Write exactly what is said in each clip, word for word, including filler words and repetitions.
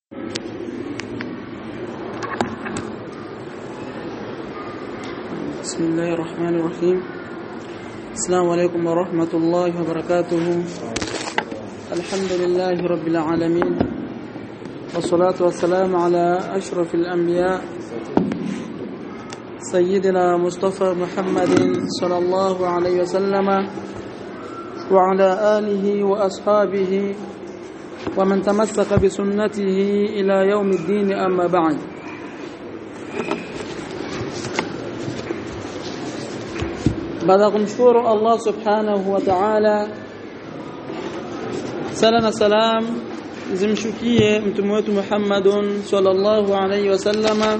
بسم الله الرحمن الرحيم. السلام عليكم ورحمة الله وبركاته. الحمد لله رب العالمين، والصلاة والسلام على أشرف الأنبياء سيدنا مصطفى محمد صلى الله عليه وسلم وعلى آله وأصحابه ومن تمسك بسنته إلى يوم الدين. أما بعد، baada kumshukuru Allah subhanahu wa ta'ala, sala na salam zimshukie mtume wetu Muhammadun sallallahu alayhi wasallama,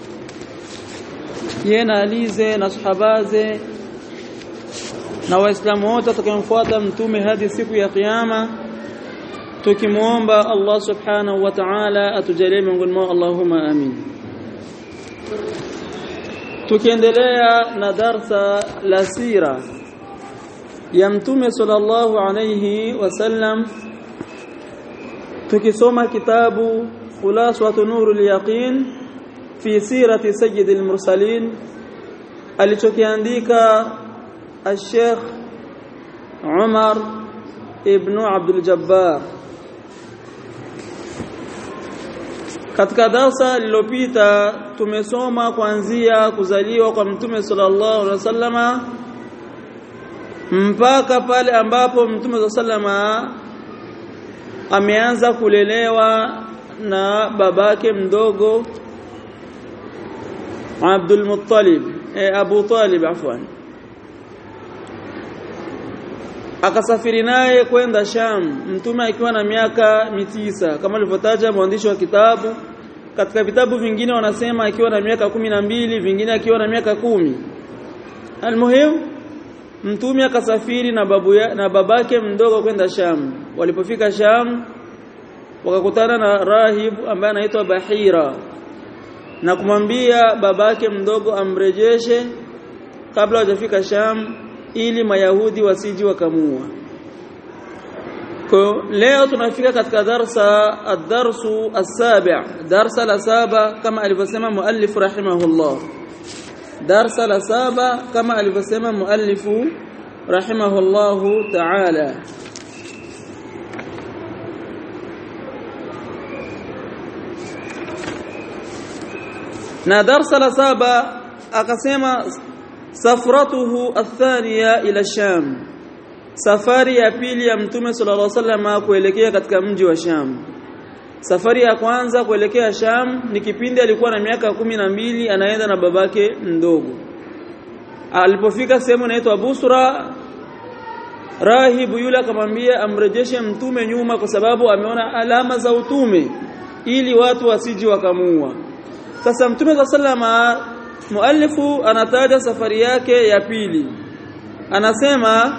yena alize na sahabaze na waislamu wote tutakayemfuata mtume hadi siku ya kiyama, tukimuomba Allah subhanahu wa ta'ala atujalie miongoni mwao, Allahumma amin. Tukiendelea na darsa la sira ya mtume sallallahu alayhi wasallam, tukisoma kitabu Khulasatu Nurul Yaqin fi sirati sayyidil mursalin alichokiandika al-Sheikh Umar ibn Abdul Jabbar. Katika darasa lililopita tumesoma kuanzia kuzaliwa kwa mtume sallallahu alaihi wasallama mpaka pale ambapo mtume sallama ameanza kulelewa na babake mdogo Abdul Muttalib eh, Abu Talib afwan, akasafiri naye kwenda Sham mtume akiwa na miaka mitisa, kama alivyotaja mwandishi wa kitabu. Katika vitabu vingine wanasema akiwa na miaka kumi na mbili, vingine akiwa na miaka kumi. Almuhim, mtume akasafiri na babu ya, na babake mdogo kwenda Sham. Walipofika Sham wakakutana na rahib ambaye anaitwa Bahira na kumwambia babake mdogo amrejeshe kabla hajafika Sham ili Mayahudi wasiji wakamua. Kwa leo tunafika katika darsa ad-darsu as-sabi', darsa la saba kama alivyosema muallif rahimahullah. Darsa la saba kama alivyosema muallif rahimahullah ta'ala. Na darsa la saba akasema safratuhu athaniya ila Sham, safari ya pili ya mtume sallallahu alaihi wasallam kuelekea katika mji wa Sham. Safari ya kwanza kuelekea Sham ni kipindi alikuwa na miaka kumi na mbili, anaenda na babake mdogo. Alipofika sehemu inaitwa Busra, rahibu yule akamwambia amrejeshe mtume nyuma kwa sababu ameona alama za utume ili watu wasiji wakamuua. Sasa mtume sallallahu alaihi wasallam, muallifu anataja safari yake ya pili, anasema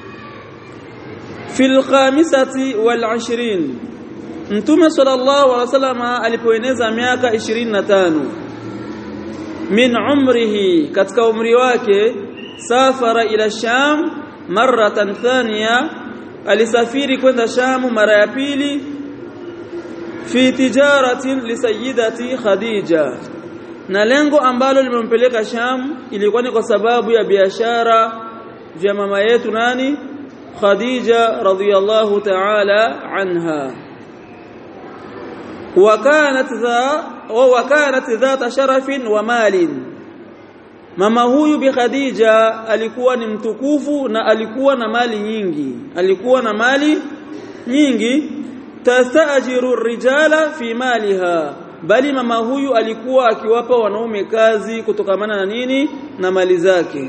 fil khamisati wal ashrin, mtume sallallahu alaihi wasallam alipoeneza miaka ishirini na tano min umrihi, katika umri wake, safara ila Sham maratan thaniya, alisafiri kwenda Sham mara ya pili, fi tijaratin li sayyidati Khadija, na lengo ambalo limempeleka Sham ilikuwa ni kwa sababu ya biashara vya mama yetu nani Khadija radhiyallahu ta'ala anha. Wa kanat dha wa kanat dhat sharafin wa malin, mama huyu bi Khadija alikuwa ni mtukufu na alikuwa na mali nyingi, alikuwa na mali nyingi. Tastajiru rijala fi maliha, bali mama huyu alikuwa akiwapa wanaume kazi kutokamana na nini, na mali zake.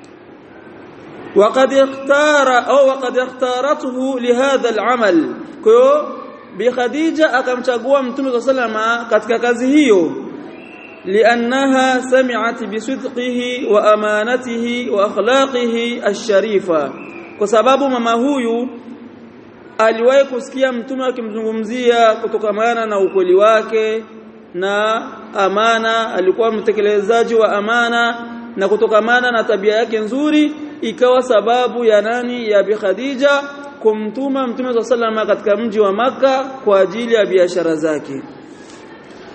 وقد اختار او وقد اختارته لهذا العمل, kwa bi Khadija akamchagua mtume sallallahu katika kazi hiyo, liannaha sami'at bisidqihi wa amanatihi wa akhlaqihi ash-sharifa, kwa sababu mama huyu aliwahi kusikia mtume akimzungumzia kutokamana na ukweli wake na amana, alikuwa mtekelezaji wa amana, na kutokamana na tabia yake nzuri ikawa sababu ya nani, ya bi Khadija kumtuma mtume sallallahu alaihi wasallam katika mji wa Makka kwa ajili ya biashara zake.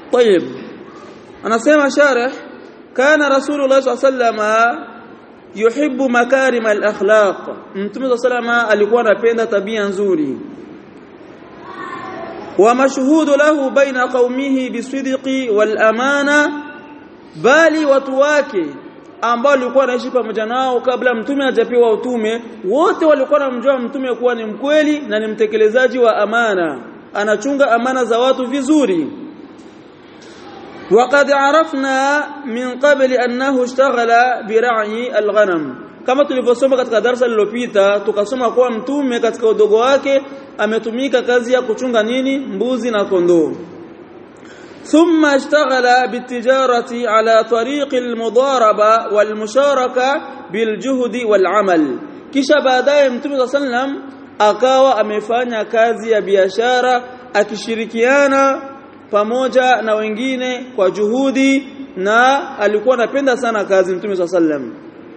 طيب anasema sharh kana rasulullah sallallahu alaihi yuhibbu makarim al-akhlaq mtume sallallahu alikuwa anapenda tabia nzuri wa mashhudu lahu baina qaumihi bisidqi wal amana bali watu wake ambao walikuwa wanaishi pamoja nao kabla mtume hajapewa utume wote walikuwa wanamjua mtume kuwa ni mkweli na ni mtekelezaji wa amana anachunga amana za watu vizuri وقد عرفنا من قبل أنه اشتغل برعي الغنم kama tulivyosoma katika darasa lililopita tukasoma kwa mtume katika udogo wake ametumika kazi ya kuchunga nini mbuzi na kondoo thumma ishtaghala bitijarati ala tariq almudaraba walmusharaka biljuhdi walamal kisha baadaye mtume sallam akawa amefanya kazi ya biashara akishirikiana pamoja na wengine kwa juhudi na alikuwa anapenda sana kazi mtume sallam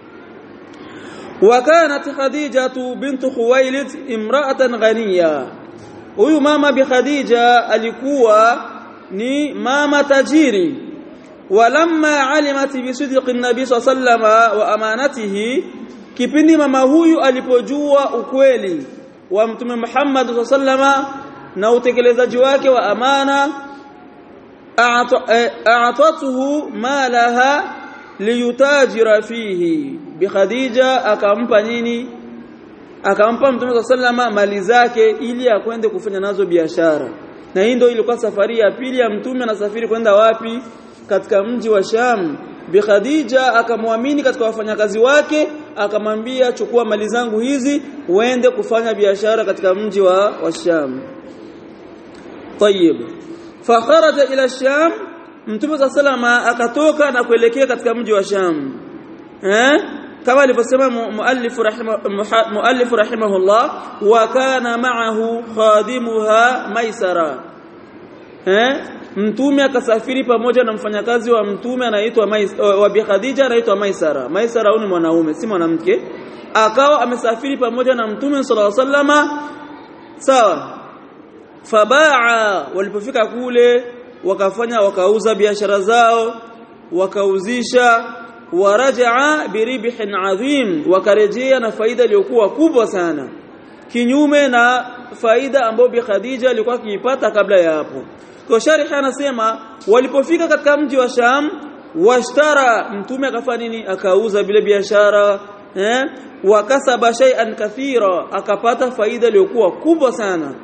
وكانت خديجة بنت خويلد امرأة غنية huyu mama bi Khadija alikuwa ni mama tajiri walamma alimat bi sidqi an-nabi sallallahu wa amanatihi kipindi mama huyu alipojua ukweli wa mtume Muhammad sallallahu na utekelezaji wake wa amana a'atatuhu malaha liyutajira fihi bi Khadija akampa nini akampa mtume sallama mali zake ili akwende kufanya nazo biashara na hii ndio ilikuwa safari ya pili ya mtume anasafiri kwenda wapi katika mji wa Sham bi Khadija akamwamini katika wafanyakazi wake akamwambia chukua mali zangu hizi uende kufanya biashara katika mji wa, wa Sham طيب فخرج ila Sham mtume sallama akatoka na kuelekea katika mji wa Sham eh kama alivyosema muallif rahimah muallif rahimahullah wa kana ma'ahu khadimuha Maisara eh mtume akasafiri pamoja na mfanyakazi wa mtume anaitwa wa bi Khadija anaitwa Maisara Maisara ni mwanaume si mwanamke akawa amesafiri pamoja na mtume sallallahu alaihi wasallama sawa fabaa walipofika kule wakafanya wakauza biashara zao wakauzisha warajaa biribhin adhim wakarejea na faida iliyokuwa kubwa sana kinyume na faida ambayo bi Khadija alikuwa akiipata kabla ya hapo kwa sharhi anasema walipofika katika mji wa Sham washtara mtume akafanya nini akauza bila biashara eh wakasaba shay'an kathira akapata faida iliyokuwa kubwa sana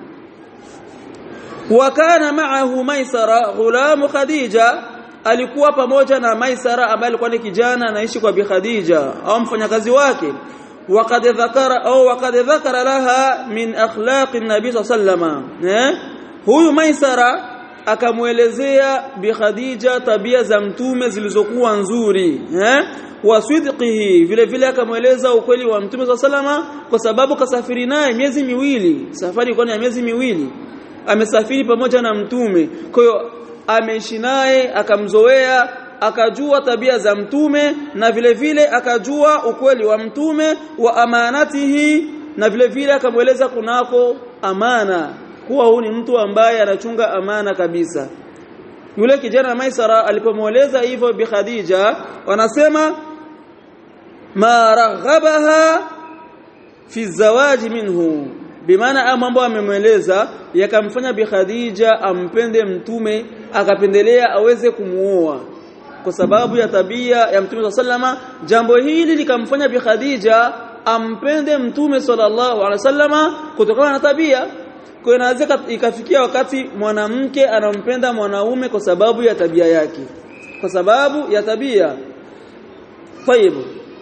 wakana ma'ahu Maisara ghulamu Khadija alikuwa pamoja na Maisara ambaye alikuwa ni kijana anaishi kwa bi Khadija au mfanyakazi wake waqad dhakara au waqad dhakara laha min akhlaq an-nabi sallallahu eh huyu Maisara akamuelezea bi Khadija tabia za mtume zilizokuwa nzuri eh wasidqihi vile vile akamueleza ukweli wa mtume sallallahu kwa sababu kasafiri naye miezi miwili safari ilikuwa ni miezi miwili amesafiri pamoja na mtume kwa hiyo ameishi naye akamzoea akajua tabia za mtume na vile vile akajua ukweli wa mtume wa amanatihi na vile vile akamueleza kunako amana kuwa huyu ni mtu ambaye anachunga amana kabisa yule kijana Maisara alipomueleza hivyo bi Khadija wanasema ma raghabaha fi zawaji minhu bimaana mambo amemueleza yakamfanya bi Khadija ampende mtume akapendelea aweze kumuoa kwa sababu ya tabia ya mtume sallama jambo hili likamfanya bi Khadija ampende mtume sallallahu alaihi wasallama kutokana na tabia kwa inaweza ikafikia wakati mwanamke anampenda mwanaume kwa sababu ya tabia yake kwa sababu ya tabia طيب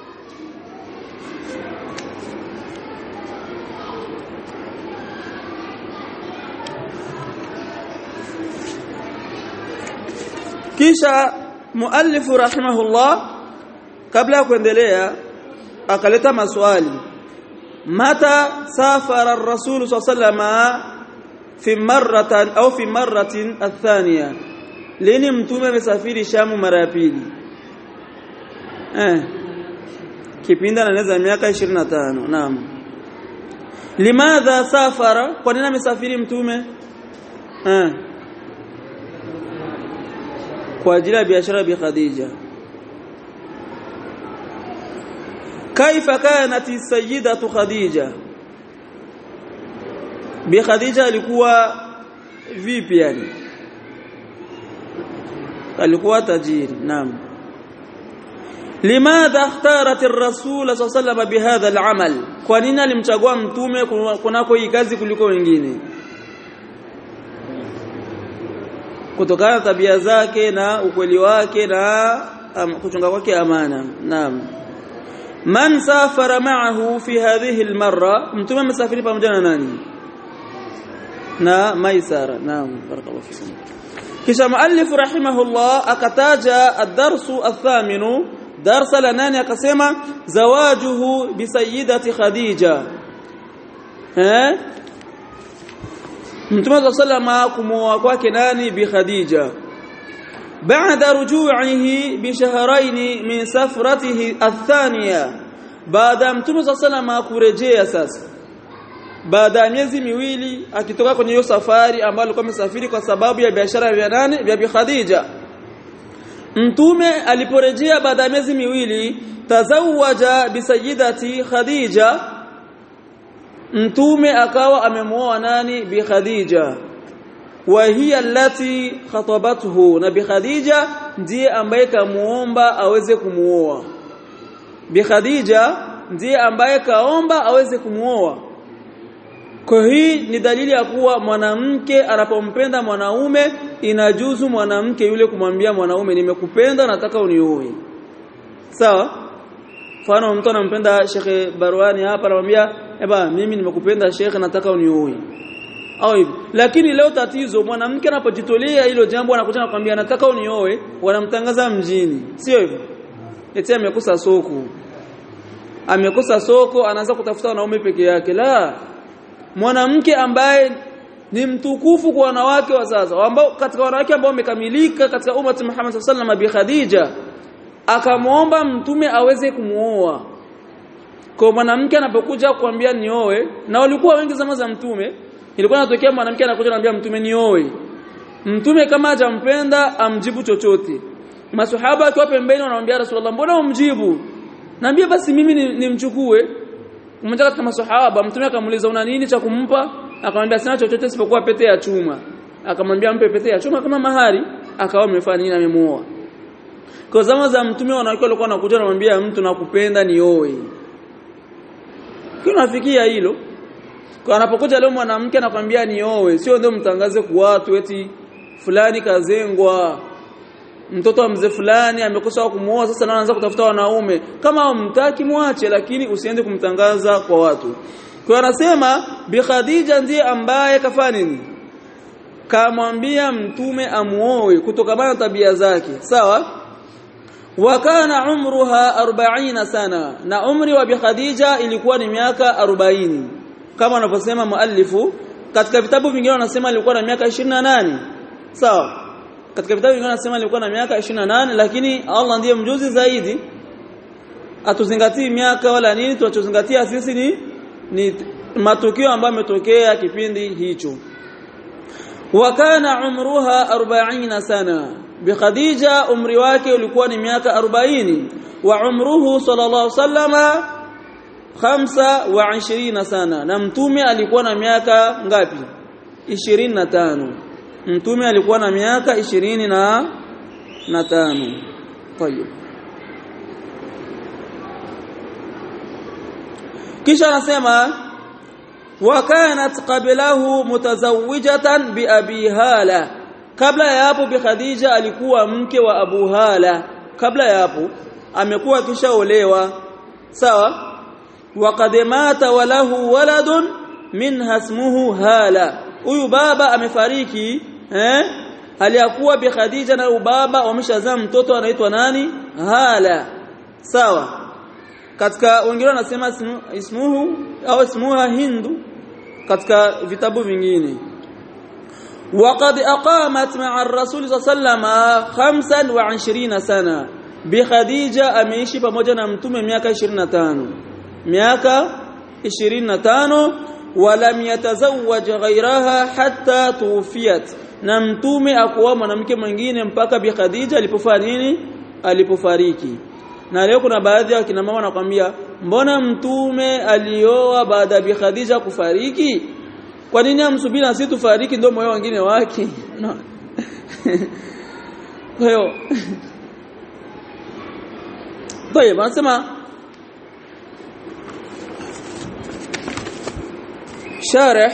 kisha muallif rahimahullah kabla kuendelea akaleta maswali mata safara ar-rasul sallallahu fi marratan au fi marratin athaniya lini mtume amesafiri Shamu mara ya pili eh kipindi anaweza miaka ishirini na tano naam limadha safara kwa nini amesafiri mtume eh kwa ajili ya biashara bi Khadija. Kaifa kanat sayyidatu Khadija, bi Khadija alikuwa vipi yani? Alikuwa tajiri. Naam. Limadha ikhtarat ar-rasul sallallahu alayhi wasallam bihadha al-amal, kwa nini alimchagua mtume kunako hii kazi kuliko wengine? Kutokana na tabia zake na ukweli wake na um, kuchunga kwake amana. Naam. Man safara ma'ahu fi hadhihi al-marra, mtume amesafiri pamoja na nani? Na Maisara. Naam, barakallahu fikum. Kisha muallif rahimahullah akataja ad-darsu ath-thaminu, darsa la nane, akasema zawajuhu bi sayyidati Khadija. Eh? Mtume sallama kumwoa kwake nani? Bi Khadija. Baada ruju'ihi bi shahrayn min safratihi athaniya, baada Mtume sallama kurejea sasa baada ya miezi miwili akitoka kwenye hiyo safari ambayo alikuwa amesafiri kwa sababu ya biashara ya nani? Ya Bi Khadija. Mtume aliporejea baada ya miezi miwili, tazawaja bi sayyidati Khadija, Mtume akawa amemuoa nani? Bi Khadija. Wa hiya allati khatabathu, na Bi Khadija ndiye ambaye kamuomba aweze kumuoa. Bi Khadija ndiye ambaye kaomba aweze kumuoa. Kwa hii ni dalili ya kuwa mwanamke anapompenda mwanaume inajuzu mwanamke yule kumwambia mwanaume nimekupenda, nataka unioe. Sawa? Mfano mtu anampenda Sheikh Barwani hapa, anamwambia eba mimi nimekupenda Sheikh, nataka unioe. Au hivi. Lakini leo tatizo mwanamke anapojitolea hilo jambo anakuja anakuambia nataka unioe, wanamtangaza mjini. Sio hivyo? Eti amekosa soko. Amekosa soko, anaanza kutafuta wanaume peke yake. La. Mwanamke ambaye ni mtukufu kwa wanawake wa sasa, ambao katika wanawake ambao wamekamilika katika umma Muhammad sallallahu alaihi wasallam, Bi Khadija akamwomba mtume aweze kumuoa. Kwa mwanamke anapokuja kuambia nioe, na walikuwa wengi zama za mtume, ilikuwa inatokea mwanamke anakuja anambia mtume nioe. Mtume kama hajampenda amjibu chochote. Maswahaba akiwa pembeni wanamwambia Rasulullah, mbona umjibu? Naambia basi mimi nimchukue. Mmoja katika maswahaba mtume akamuuliza una nini cha kumpa? Akamwambia sina chochote isipokuwa pete ya chuma. Akamwambia mpe pete ya chuma kama mahari, akawa amefanya nini? Amemuoa. Kwa zama za mtume wanawake walikuwa wanakuja wanamwambia mtu nakupenda nioe. Kunafikia hilo. Kwa anapokuja leo mwanamke anakuambia nioe, sio ndio mtangaze kwa watu eti fulani kazengwa, mtoto wa mzee fulani amekosa kumuoa, sasa anaanza kutafuta wanaume. Kama umtaki muache, lakini usiende kumtangaza kwa watu. Kwa anasema Bi Khadija ndiye ambaye kafanya nini? Kamwambia mtume amuoe kutokana na tabia zake. Sawa? Wa kana umruha arobaini sana, na umri wa Bi Khadija ilikuwa ni miaka arobaini. Kama anavyosema muallifu, katika vitabu vingine wanasema alikuwa na miaka ishirini na nane. Sawa? Katika vitabu vingine wanasema alikuwa na miaka ishirini na nane, lakini Allah ndiye mjuzi zaidi. Atuzingatii miaka wala nini, tunachozingatia sisi ni ni matukio ambayo yametokea kipindi hicho. Wa kana umruha arobaini sana, Bi Khadija umri wake ulikuwa ni miaka arobaini, wa umruhu sallallahu alaihi wasallama khamsa wa ishirini sana, na mtume alikuwa na miaka ngapi? ishirini na tano. Mtume alikuwa na miaka ishirini na tano. Tayeb. Kisha anasema wa kanat qablahu mutazawwijatan bi Abi Hala, kabla ya hapo Bi Khadija alikuwa mke wa Abu Hala. Kabla ya hapo amekuwa kishaolewa. Sawa? Waqad mata wa lahu waladun minha ismuhu Hala. Huyu baba amefariki, eh? Aliyakuwa Bi Khadija na ubaba wameshazaa mtoto anaitwa nani? Hala. Sawa? Katika wengine wanasema ismuhu au ismuha Hindu katika vitabu vingine. Waqad aqamat ma'a ar-rasul sallama khamsan wa ishirini sana. Bi Khadija ameishi pamoja na mtume miaka ishirini na tano. Miaka ishirini na tano. Walam yatazawwaj ghayraha hatta tuwfiyat, na mtume akuoa mwanamke mwingine mpaka Bi Khadija alipofanya nini alipofariki. Na leo kuna baadhi ya kina mama wanakuambia mbona mtume alioa baada ya Bi Khadija kufariki? Kwa nini amsubiri na sisi tufariki ndio moyo wengine wake? No. Kwa hiyo طيب anasema sharh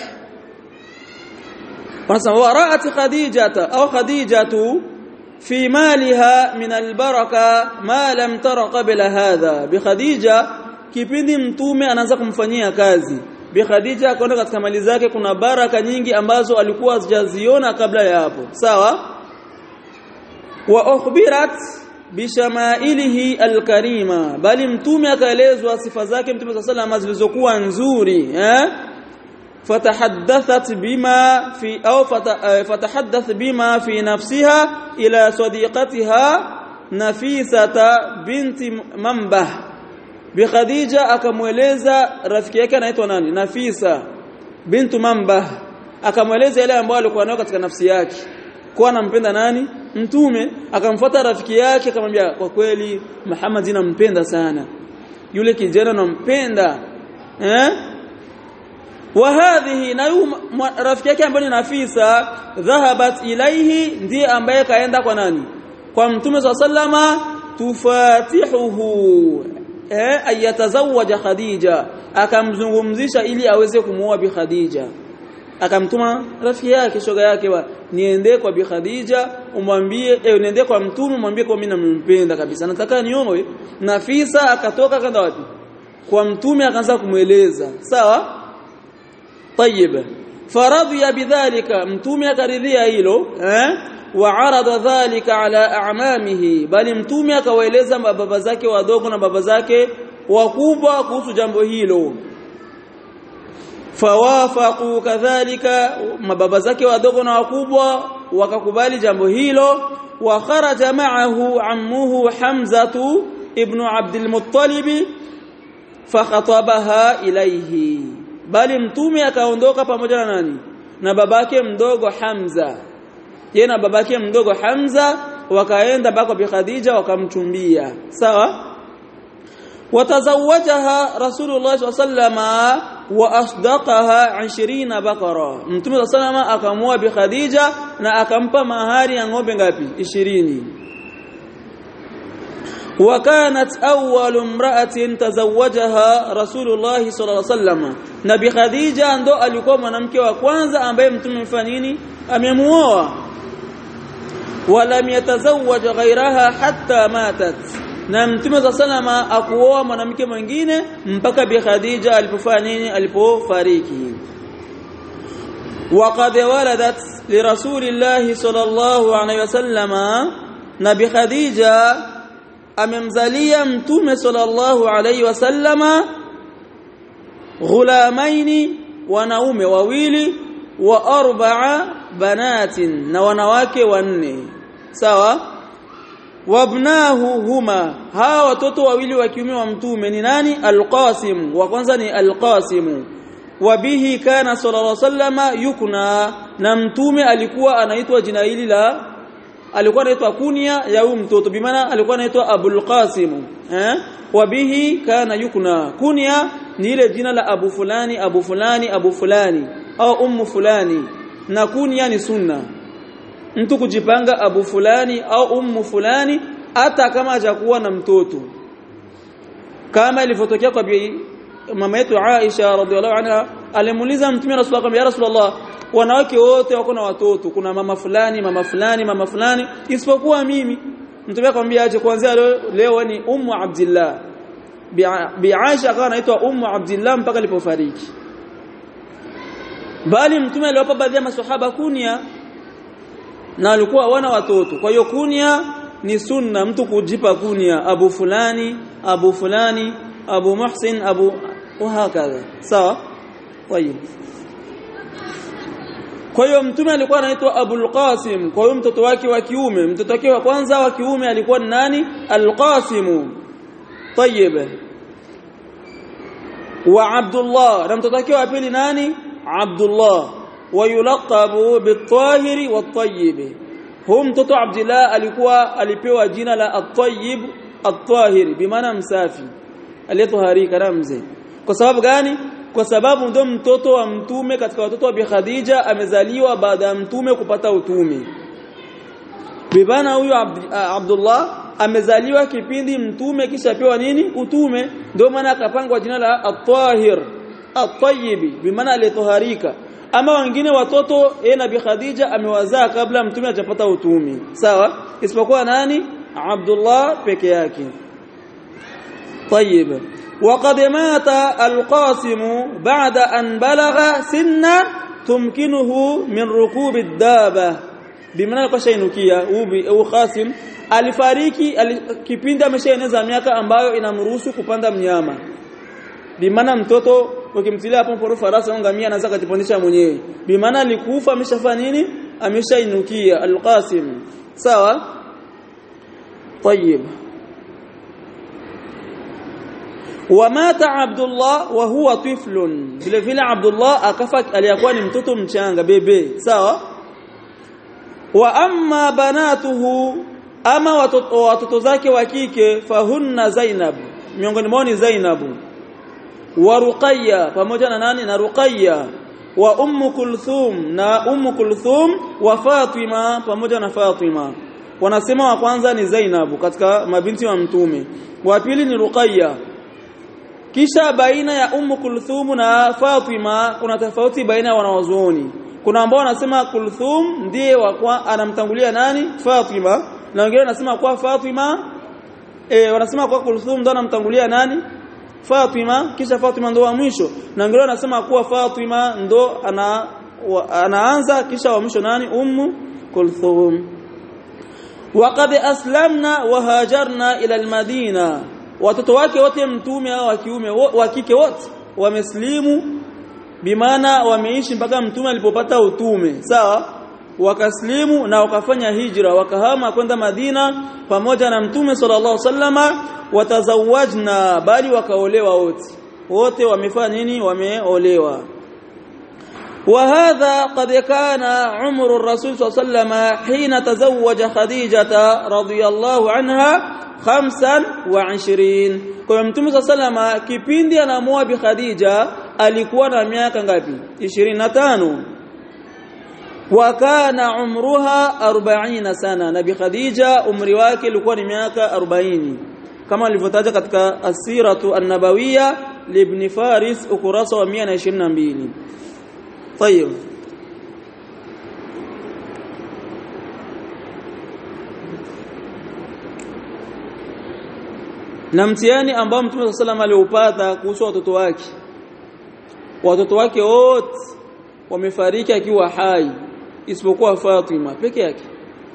anasema wara'at khadijata au khadijatu fi maliha min albaraka ma lam tara qabla hadha. Bi Khadija kipindi mtume anaanza kumfanyia kazi, Bi Khadija akaona katika mali zake kuna baraka nyingi ambazo alikuwa hajaziona kabla ya hapo. Sawa? Wa ukhbirat bishamailihi alkarima, bali mtume akaelezwa sifa zake mtume sallallahu alayhi wasallam zilizokuwa nzuri. eh fatahaddathat bima fi au fatahaddath bima fi nafsiha ila sadiqatiha Nafisata binti Mambah. Bi Khadija akamueleza rafiki yake anaitwa nani? Nafisa bintu Mambah. Akamueleza ile ambayo alikuwa nayo katika nafsi yake, kwa anampenda nani? Mtume. Akamfuata rafiki yake akamwambia, kwa kweli Muhammad nampenda sana, yule kijana nampenda. eh wa hadhihi, na rafiki yake ambaye ni Nafisa, dhahabat ilaihi, ndiye ambaye kaenda kwa nani? Kwa Mtume sallama, tufatihuhu eh ayatazawaja Khadija, akamzungumzisha ili aweze kumuoa Bi Khadija. Akamtuma rafiki yake, shoga yake, wa niende kwa Bi Khadija umwambie, eh niende kwa Mtume umwambie kwa mimi nampenda kabisa, nataka nioe. Nafisa akatoka kanda wapi? Kwa Mtume, akaanza kumueleza. Sawa? طيب فرضي بذلك, Mtume akaridhia hilo. eh wa arada dhalika ala a'mamihi, bali Mtume akawaeleza baba zake wadogo na baba zake wakubwa kuhusu jambo hilo. Fawafaqu kadhalika, mababa zake wadogo na wakubwa wakakubali jambo hilo. Wa kharaja ma'ahu ammuhu Hamzatu ibn Abdul Muttalib fakhatabaha ilayhi, bali Mtume akaondoka pamoja na nani? Na babake mdogo Hamza. Yeye na babake mdogo Hamza wakaenda bako Bi Khadija wakamchumbia. Sawa? Watazawajaha Rasulullah sallama wa asdaqaha ishirini baqara. Mtume sallama akamwoa Bi Khadija na akampa mahari ya ng'ombe ngapi? ishirini. Wa kanat awwal imra'atin tazawwajaha Rasulullah sallallahu alaihi wasallam, na Bi Khadija ndo alikuwa mwanamke wa kwanza ambaye Mtume mfanya nini? Amemuoa. Walam yatazawwaj ghayraha hatta matat, na Mtume sallama akuoa mwanamke mwingine mpaka Bi Khadija alipofanya nini? Alipofariki. Waqad waladat li Rasulillahi sallallahu alayhi wasallama, na Bi Khadija amemzalia Mtume sallallahu alayhi wasallama ghulamaini, wanaume wawili, wa arba'a banatin, na wanawake wanne. Sawa? Wabnahu huma, hawa watoto wawili wa kiume wa Mtume ni nani? Al-Qasim, wa kwanza ni Al-Qasim. Wa bihi kana sallallahu alayhi wasallama yukna, na Mtume alikuwa anaitwa jina hili la, alikuwa anaitwa kunia ya huyu mtoto, bi maana alikuwa anaitwa Abul Qasim. eh wa bihi kana yukna, kunia ni ile jina la Abu fulani Abu fulani Abu fulani au ummu fulani, na kunia ni sunna, mtu kujipanga Abu fulani au ummu fulani hata kama hajakuwa na mtoto, kama ilivyotokea kwa mama yetu Aisha radhiallahu anha. Alimuuliza Mtume Rasulullah, ya Rasulullah, wanawake wote wako na watoto, kuna mama fulani mama fulani mama fulani isipokuwa mimi. Mtume akamwambia aje, kuanzia leo, leo ni ummu Abdullah. Bi Aisha akawa anaitwa ummu Abdullah mpaka alipofariki. Bali Mtume aliwapa baadhi ya maswahaba kunia na alikuwa wana watoto. Kwa hiyo kunia ni sunna, mtu kujipa kunia Abu fulani Abu fulani Abu Muhsin Abu wahakaza. Sawa? Kwa hiyo Kwa hiyo Mtume alikuwa anaitwa Abul Qasim. Kwa hiyo mtoto wake wa kiume, mtoto wake wa kwanza wa kiume alikuwa ni nani? Al-Qasim. Tayyib. Wa Abdullah, na mtoto wake wa pili nani? Abdullah. wayulaqabu bit-tahir wat-tayyib. Hum mtoto Abdullah alikuwa alipewa jina la at-tayyib at-tahir bimaana msafi aliyetoharika na mzee. Kwa sababu gani? Kwa sababu ndo mtoto wa mtume katika watoto wa Bi Khadija amezaliwa baada ya mtume kupata utume. Bibana huyu Abdullah amezaliwa kipindi mtume kisha pewa nini? Utume. Ndio maana akapangwa jina la at-tahir at-tayyib bimaana aliyetoharika. Ama wengine watoto yeye na Bi Khadija amewazaa kabla mtume hajapata utume. Sawa? Isipokuwa nani? Abdullah peke yake. طيب وقد مات القاسم بعد أن بلغ سن تمكنه من ركوب الدابة بمعنى kashainukia au Qasim alifariki kipindi ameshaeneza miaka ambayo inamruhusu kupanda mnyama. Bimaana mtoto ukimtilia hapo poro farasa au ngamia anaweza kujipandisha mwenyewe. Bimaana alikufa ameshafanya nini? Ameshainukia al-Qasim. Sawa? طيب ومات عبد الله وهو طفل vile vile Abdullah akafa aliyakuwa ni mtoto mchanga bebe. Sawa? Wa amma banatuhu ama watoto zake wa kike fahunna Zainab, miongoni mwao ni Zainab wa Ruqayya pamoja na nani na Ruqayya wa Ummu Kulthum na Ummu Kulthum wa Fatima pamoja na Fatima. Wanasema wa kwanza ni Zainab katika mabinti wa mtume, wa pili ni Ruqayya. Kisha baina ya Ummu Kulthum na Fatima kuna tofauti baina ya wanawazuoni. Kuna ambao wanasema Kulthum ndiye wa anamtangulia nani? Fatima. Na wengine wanasema kwa Fatima eh wanasema kwa Kulthum ndo anamtangulia nani? Fatima, kisha Fatima ndo wa mwisho. Na wengine wanasema kwa Fatima ndo ana wa, anaanza kisha wa mwisho nani? Ummu Kulthum. Waqad aslamna wa hajarna ila al-Madina. Watoto wake wote mtume hao wa kiume wa kike wote wameslimu bimaana wameishi mpaka mtume alipopata utume. Sawa? Wakaslimu na wakafanya hijra wakahama kwenda Madina pamoja na mtume sallallahu alaihi wasallama, watazawajna bali wakaolewa wote. Wote wamefanya nini? Wameolewa. وهذا قد كان عمر الرسول صلى الله عليه وسلم حين تزوج خديجة رضي الله عنها خمسا وعشرين. Kwa mtume صلى الله عليه وسلم kipindi anamuoa Bi Khadija alikuwa na miaka ngapi? ishirini na tano. Wa kana umruha arobaini sana. Na Bi Khadija umri wake ulikuwa ni miaka arobaini kama alivyotaja katika As-Siratu An-Nabawiyya li Ibn Faris ukurasa wa mia na ishirini na mbili. طيب na mtihani ambao Mtume صلى الله عليه وسلم aliupata kuhusu watoto wake, watoto wake wote wamefariki akiwa hai isipokuwa Fatima peke yake.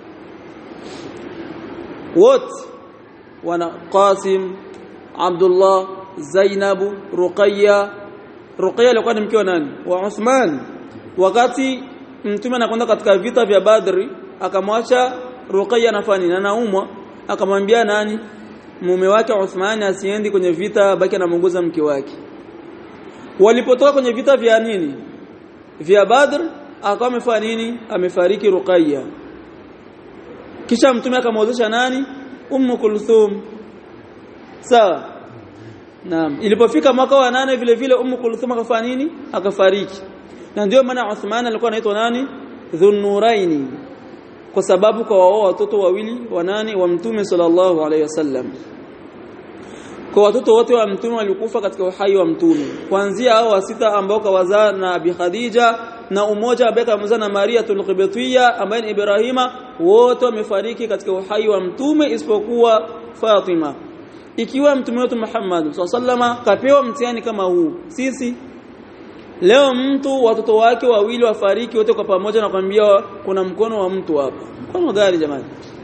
Wote wana Qasim, Abdullah, Zainab, Ruqayya. Ruqayya alikuwa ni mke wa nani? Wa Uthman. Wakati mtume anakwenda katika vita vya Badri akamwacha Ruqayya nafani na naumwa, akamwambia nani? Mume wake Uthman asiendi kwenye vita, baki anamuongoza mke wake. Walipotoka kwenye vita vya nini? Vya Badr, akawa amefanya nini? Amefariki Ruqayya. Kisha mtume akamwozesha nani? Ummu Kulthum. Sawa? Naam, ilipofika mwaka wa nane vile vile Ummu Kulthum akafanya nini? Akafariki. Na ndio maana Uthman alikuwa anaitwa nani? Dhunnuraini, kwa sababu kwa wao watoto wawili wa nani? Wa Mtume sallallahu alaihi wasallam. Kwa watoto wote wa Mtume walikufa katika uhai wa Mtume, kuanzia hao wa sita ambao kawazaa na Bi Khadija na umoja ambaye kamzaa na Maria al-Qibtiyya ambaye ni Ibrahima, wote wamefariki katika uhai wa Mtume isipokuwa Fatima. Ikiwa Mtume wetu Muhammad sallallahu alaihi wasallam kapewa mtihani kama huu, sisi leo mtu watoto wake wawili wafariki wote kwa pamoja na kwambia kuna mkono wa mtu hapa. Kwa gari jamani?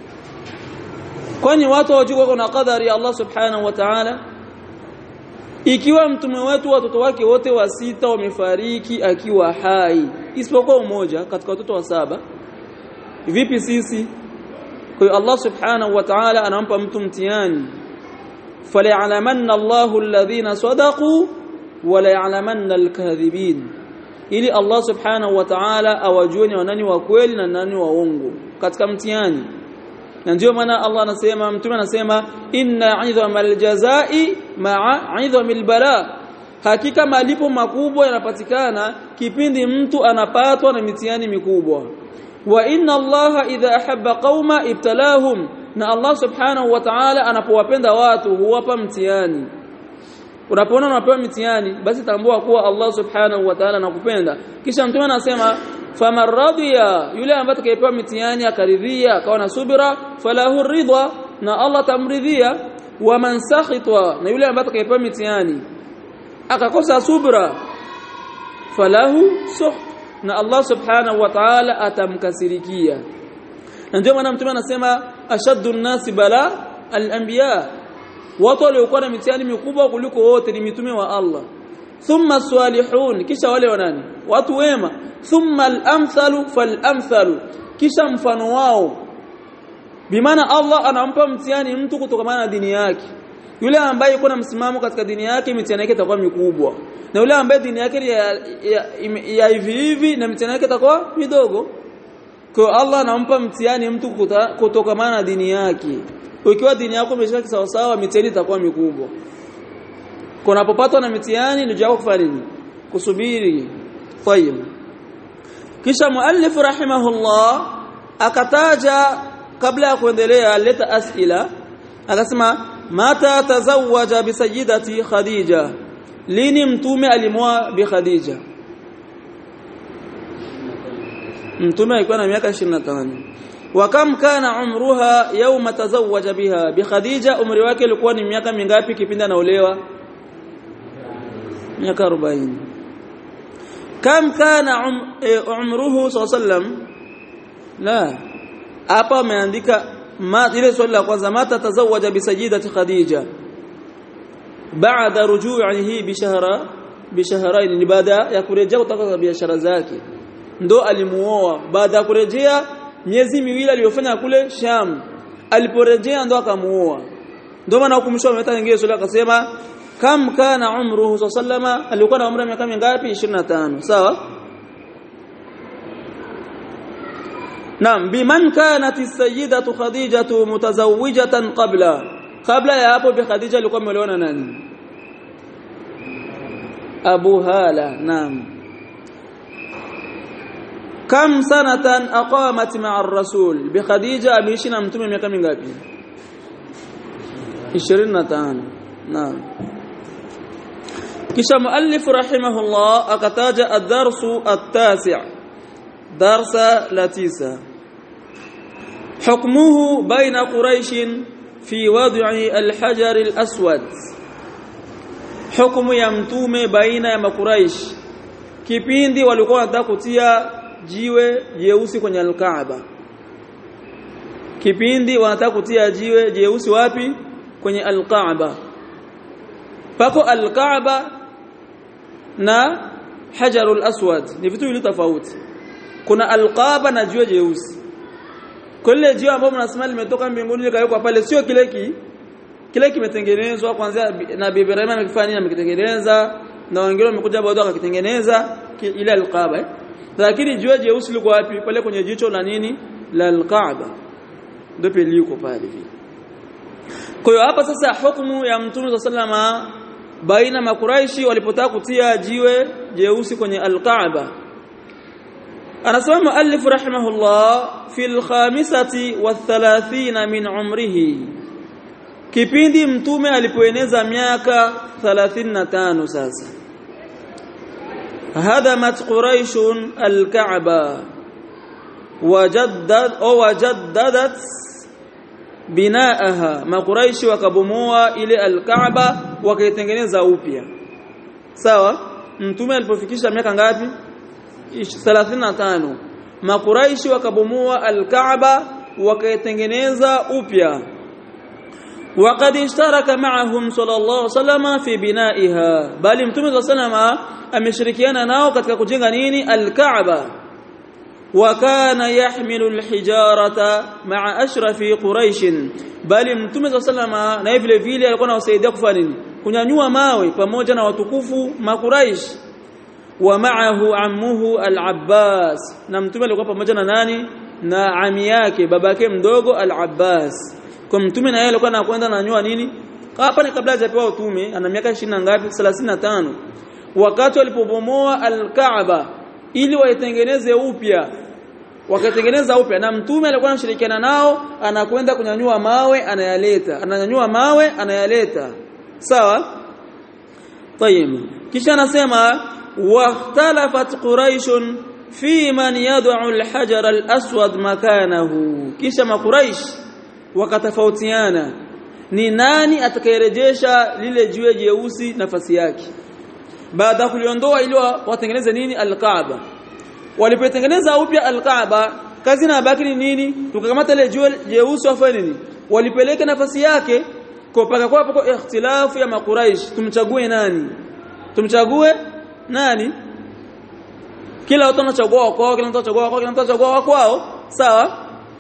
Kwani watu wajua kuna qadari ya Allah subhanahu wa ta'ala? Ikiwa mtume wetu watoto wake wote wa sita wamefariki akiwa hai isipokuwa mmoja katika watoto wa saba, vipi sisi? Kwa hiyo Allah subhanahu wa ta'ala anampa mtu mtihani, فليعلمن الله الذين صدقوا وليعلمن الكاذبين. ili Allah subhanahu wa ta'ala awajue ni wanani wa kweli na nani waongo katika mtihani. Na ndio maana Allah anasema, mtume anasema inna 'idhamal jazaa'i ma'a 'idhamil bala, hakika malipo makubwa yanapatikana kipindi mtu anapatwa na mitihani mikubwa. Wa inna Allaha idha ahabba qauma ibtalahum, na Allah subhanahu wa ta'ala anapowapenda watu huwapa mtihani. Unapoona unapewa mitihani basi tambua kuwa Allah subhanahu wa ta'ala anakupenda. Kisha mtume anasema faman radiya, yule ambaye atakayepewa mitihani akaridhia akawa na subira, falahu ridha, na Allah tamridhia. Wa man sakhita, na yule ambaye atakayepewa mitihani akakosa subira, falahu sukh, na Allah subhanahu wa ta'ala atamkasirikia. Na ndio maana mtume anasema ashaddu an-nasi bala al-anbiya, watu waliokuwa na mitihani mikubwa kuliko wote ni mitume wa Allah. Thumma salihun, kisha wale wanani watu wema. Thumma al-amthalu fal-amthalu, kisha mfano wao. Bimaana Allah anampa mtihani mtu kutokana na dini yake. Yule ambaye yuko na msimamo katika dini yake mitihani yake itakuwa mikubwa, na yule ambaye dini yake ya, ya, ya hivi hivi na mitihani yake itakuwa midogo. Kwa Allah anampa mtihani mtu kutokana na dini yake. Ukiwa dini yako imeshika sawa sawa, mitihani itakuwa mikubwa. Kunapopatwa na mitihani ni jambo kufanya nini? Kusubiri. Tayeb. Kisha muallif rahimahullah akataja kabla ya kuendelea leta asila, akasema mata tazawaja bi sayyidati Khadija, lini mtume alimwoa bi Khadija? Mtume alikuwa na miaka ishirini na tano. Wa kam kana umruha yawma tazawaja biha, bi Khadija umri wake ulikuwa ni miaka mingapi kipindi anaolewa? Miaka arobaini. Kam kana um, e, umruhu sallam, la hapa ameandika ma, ile swali la kwanza mata tazawaja bi sayyidati Khadija baada ruju'ihi bi shahra bi shahrayn, ni baada ya kurejea kutoka biashara zake ndo alimuoa. Baada ya kurejea miezi miwili aliyofanya kule Sham, aliporejea ndo akamuoa. Ndio maana hukumshoa meta nyingine swali akasema kam kana umruhu sallama, alikuwa na umri wa miaka mingapi? ishirini na tano. Sawa. Naam, biman kanat as-sayyidatu Khadijatu mutazawwijatan qabla, kabla ya hapo bi Khadija alikuwa ameolewa na nani? Abu Hala. Naam. Kam sanatan aqamat ma'a ar-rasul, bi Khadija ameishi na mtume miaka mingapi? ishirini na tano. Naam. Kisha muallif rahimahullah akataja ad-darsu at-tasi', darsa la tisa, hukmuhu baina quraish fi wad'i al-hajar al-aswad, hukumu ya mtume baina ya makuraish kipindi walikuwa wanataka kutia jiwe jeusi kwenye al-Kaaba. Kipindi wanataka kutia jiwe jeusi wapi? Kwenye al-Kaaba. Pako al-Kaaba na Hajarul Aswad ni vitu viwili tofauti. Kuna al-Kaaba na jiwe jeusi. Kile jiwe ambalo mnasema limetoka mbinguni likawekwa pale sio kile ki kile kimetengenezwa kwanza na Bibi Ibrahim amekifanya nini, amekitengeneza, na wengine wamekuja baada wakakitengeneza ile al-Kaaba eh? Lakini jiwe jeusi liko wapi? Pale kwenye jicho la nini? La al-Kaaba. Ndio pale liko pale hivi. Kwa hiyo hapa sasa hukumu ya Mtume sallama baina makuraishi walipotaka kutia jiwe jeusi kwenye al-Kaaba. Anasema muallif rahimahullah fil khamisati wa thalathina min umrihi, kipindi mtume alipoeneza miaka thelathini na tano sasa, hadamat quraish al-Kaaba wajaddad au wajaddadat binaaha, makuraishi wakabomoa ile al-Kaaba wakaitengeneza upya. Sawa. Mtume alipofikisha miaka ngapi? thelathini na tano. Makuraishi wakabomoa al-Kaaba wakaitengeneza upya. Waqad ishtaraka ma'ahum sallallahu alayhi wasallam fi binaiha, bali Mtume sallallahu ameshirikiana nao katika kujenga nini? Al-Kaaba. Wa kana yahmilu al-hijarata ma'a ashrafi quraish, bali Mtume sallallahu na vile vile alikuwa anawasaidia kufanya nini? Kunyanyua mawe pamoja na watukufu makuraish. wa ma'ahu ammuhu al-Abbas, na mtume alikuwa pamoja na nani? Na ami yake babake mdogo al-Abbas. Kwa mtume na yeye alikuwa anakwenda ananywa nini? Hapa ni kabla hajapewa utume, ana miaka ishirini na ngapi? thelathini na tano. Wakati walipobomoa al-Kaaba ili waitengeneze upya, wakatengeneza upya, na mtume alikuwa anashirikiana nao, anakwenda kunyanyua mawe anayaleta, ananyanyua mawe anayaleta. Sawa? Tayeb. Kisha anasema wahtalafat quraish fi man yad'u al-hajar al-aswad makanahu. Kisha makuraish wakatofautiana ni nani atakayerejesha lile jiwe jeusi nafasi yake baada kuliondoa ili watengeneze nini al-Kaaba. Walipotengeneza upya al-Kaaba, kazi na baki ni nini? Tukakamata ile jiwe jeusi wafanye nini? Walipeleka nafasi yake kwa paka kwa hapo ikhtilafu ya makuraish, tumchague nani? Tumchague nani? Kila watu wanachagua kwao, kila mtu anachagua kwao, kila mtu anachagua kwao. Sawa?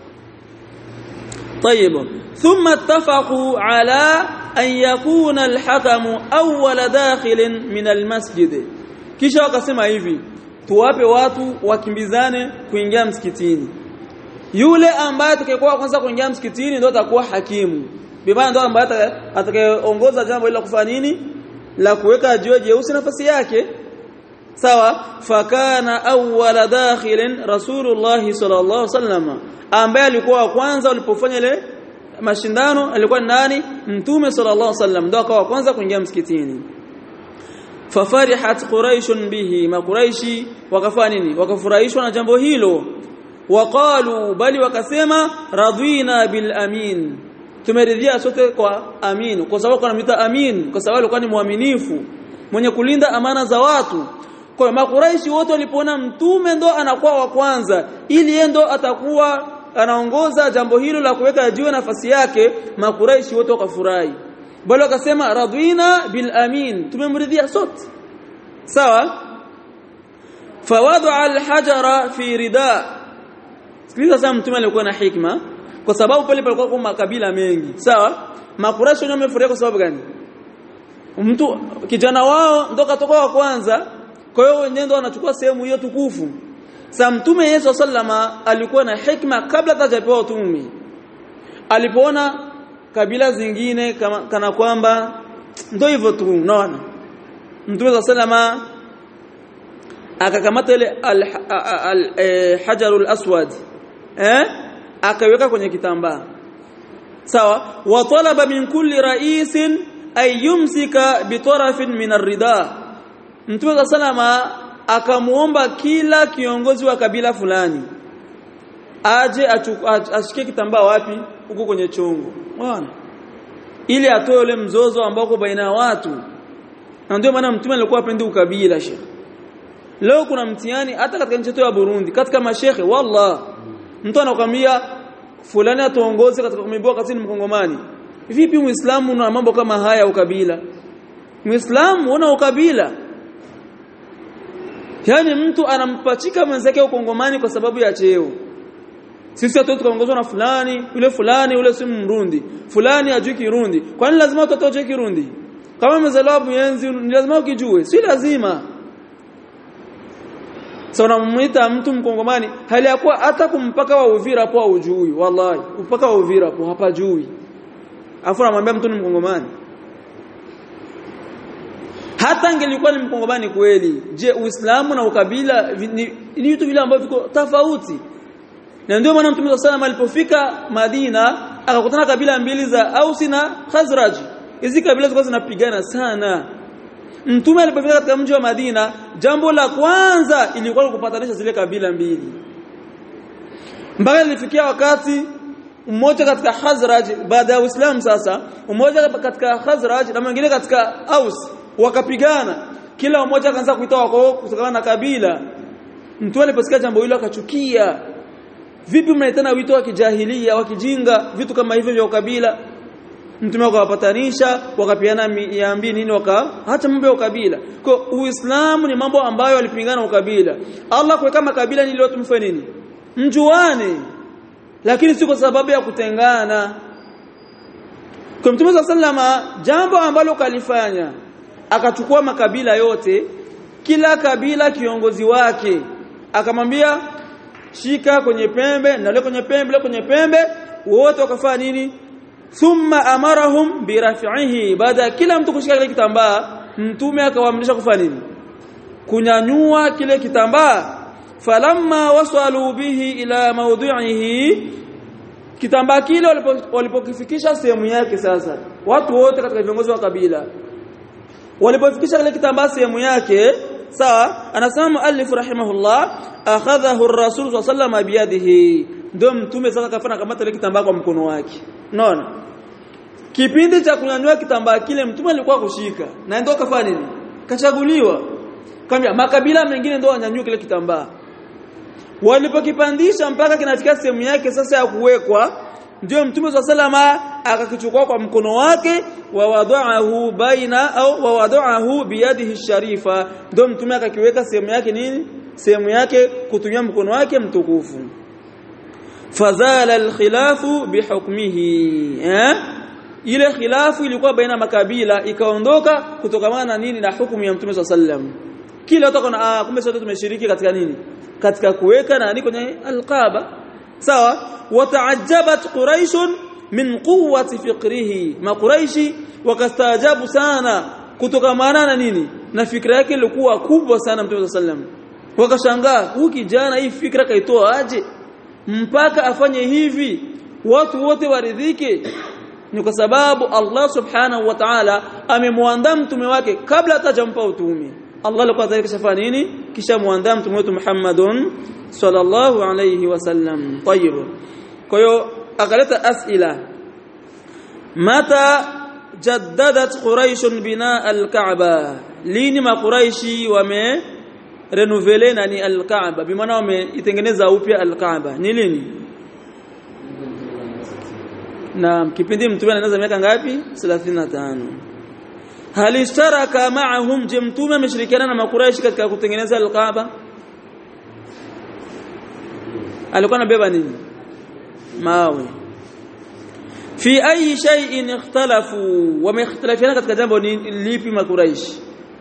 طيب ثم اتفقوا على أن يكون الحكم أول داخل من المسجد. Kisha wakasema hivi, tuwape watu wakimbizane kuingia msikitini. Yule ambaye atakayekuwa kwanza kuingia msikitini ndio atakuwa hakimu. Bibana ndio ambaye atakayeongoza jambo hilo kufanya nini? La kuweka jiwe jeusi nafasi yake. Sawa? Fakana awwala dakhilin Rasulullah sallallahu alaihi wasallam, ambaye alikuwa kwanza walipofanya ile mashindano alikuwa nani? Mtume sallallahu alaihi wasallam ndio akawa kwanza kuingia msikitini. Fafarihat quraish bihi, makuraishi wakafanya nini? Wakafurahishwa na jambo hilo. Waqalu, bali wakasema radhina bil amin, tumeridhia sote kwa amin, kwa sababu anamuita amin kwa sababu alikuwa ni muaminifu mwenye kulinda amana za watu. Kwa makuraishi wote walipoona mtume ndo anakuwa wa kwanza ili yeye ndo atakuwa anaongoza jambo hilo la kuweka jiwe nafasi yake, makuraishi wote wakafurahi, bali wakasema radhina bil amin, tumemridhia sote. Sawa? Fawada al hajara fi rida. Sikiliza sasa, mtume alikuwa na hikma kwa sababu pale palikuwa kwa makabila mengi. Sawa? Makuraishi wenyewe wamefurahi kwa sababu gani? Mtu kijana wao ndo katoka wa kwanza, kwa hiyo wenyewe ndo wanachukua sehemu hiyo tukufu. Sasa mtume Yesu sallama alikuwa na hikma kabla hajapewa utume. Alipoona kabila zingine kama, kana kwamba ndio hivyo tu, unaona, mtume sallama akakamata ile al-hajarul aswad eh akaweka kwenye kitambaa. Sawa? Wa talaba min kulli ra'isin ay yumsika bi tarafin min ar-rida. Mtume sallama akamuomba kila kiongozi wa kabila fulani aje ashike kitambaa wapi? Huko kwenye chongo. Unaona? Ili atoe ule mzozo ambao uko baina ya watu. Na ndio maana mtume alikuwa apendi ukabila sheikh. Leo kuna mtihani hata katika nchi yetu ya Burundi, katika mashehe wallah. Mtu anakuambia fulani atuongoze katika kumibua kazini Mkongomani. Vipi Muislamu una mambo kama haya ukabila? Muislamu una ukabila? Yaani mtu anampachika mwenzake Ukongomani kwa sababu ya cheo. Sisi watu tukaongozwa na fulani, yule fulani, yule si Mrundi. Fulani hajui Kirundi. Kwa nini lazima watu wajue Kirundi? Kama mzaliwa Buyenzi ni lazima ukijue. Si lazima. Sasa unamuita mtu Mkongomani hali ya kuwa hata kumpaka wa Uvira hapo hujui, wallahi. Upaka wa Uvira hapo hapajui. Afu anamwambia mtu ni Mkongomani. Hata angelikuwa ni Mkongomani kweli, je, Uislamu na ukabila ni vitu vile ambavyo viko tofauti? Na ndio maana Mtume sallallahu alayhi alipofika Madina akakutana kabila mbili za Ausi na Khazraj. Hizi kabila zilikuwa zinapigana sana. Mtume alipofika katika mji wa Madina, jambo la kwanza ilikuwa kupatanisha zile kabila mbili. Mpaka ilifikia wakati mmoja katika Khazraj, baada ya Uislamu sasa, mmoja katika Khazraj na mwingine katika Aus wakapigana, kila mmoja akaanza kuita wako kutokana na kabila. Mtume aliposikia jambo hilo akachukia. Vipi mnaitana wito wa kijahilia, wa kijinga, vitu kama hivyo vya ukabila? Mtume akawapatanisha, wakapiana yaambi nini, waka hata mambo ya ukabila. Kwa Uislamu ni mambo ambayo walipingana ukabila. Allah kuweka makabila ni leo tumfanye nini? Mjuane. Lakini si kwa sababu ya kutengana. Kwa Mtume sallama jambo ambalo kalifanya, akachukua makabila yote kila kabila kiongozi wake akamwambia shika kwenye pembe na leo kwenye pembe leo kwenye pembe wote wakafanya nini thumma amarahum birafihi baada kila mtu kushika kile kitambaa mtume akawaamrisha kufanya nini kunyanyua kile kitambaa falamma wasalu bihi ila mawdi'ihi kitambaa kile walipokifikisha sehemu yake sasa watu wote katika viongozi wa kabila walipofikisha kile kitambaa sehemu yake sawa anasema muallif rahimahullah akhadhahu ar-rasul sallallahu alayhi wasallam biyadihi ndio mtume sasa kafanya kamata ile kitambaa kwa mkono wake unaona kipindi cha kunyanyua kitambaa kile mtume alikuwa kushika na ndio kafanya nini kachaguliwa kama makabila mengine ndio wanyanyua kile kitambaa walipokipandisha mpaka kinafika sehemu yake sasa ya kuwekwa ndio mtume sallallahu akakichukua kwa mkono wake wa wada'ahu baina au wa wada'ahu biyadihi sharifa ndio mtume akakiweka sehemu yake nini sehemu yake kutumia mkono wake mtukufu fazala alkhilafu bihukmihi eh ile khilafu ilikuwa baina makabila ikaondoka kutokana na nini na hukumu ya mtume sallallahu kila watu kuna ah kumbe sote tumeshiriki katika nini katika kuweka na nini kwenye alqaba sawa wataajabat quraish min quwwati fiqrihi ma quraishi wakastaajabu sana kutokana na nini na fikra yake ilikuwa kubwa sana mtume sallallahu wakashangaa huyu kijana hii fikra kaitoa aje mpaka afanye hivi watu wote waridhike ni kwa sababu Allah subhanahu wa ta'ala amemwandaa mtume wake kabla atajampa utume Allah alikuwa tayari kishafanya nini kisha muandaa mtume wetu Muhammadun sallallahu alayhi wasallam tayyib kwa hiyo akaleta asila mata jaddadat quraish bina al-ka'ba lini ma quraishi wame renouveler nani al-ka'ba bimaana wameitengeneza upya al-ka'ba ni lini na kipindi mtume anaanza miaka ngapi thelathini na tano hal ishtaraka ma'ahum je mtume ameshirikiana na makuraishi katika kutengeneza al-Kaaba alikuwa anabeba nini mawe fi ayi shay'in ikhtalafu wamekhtalafiana katika jambo lipi makuraishi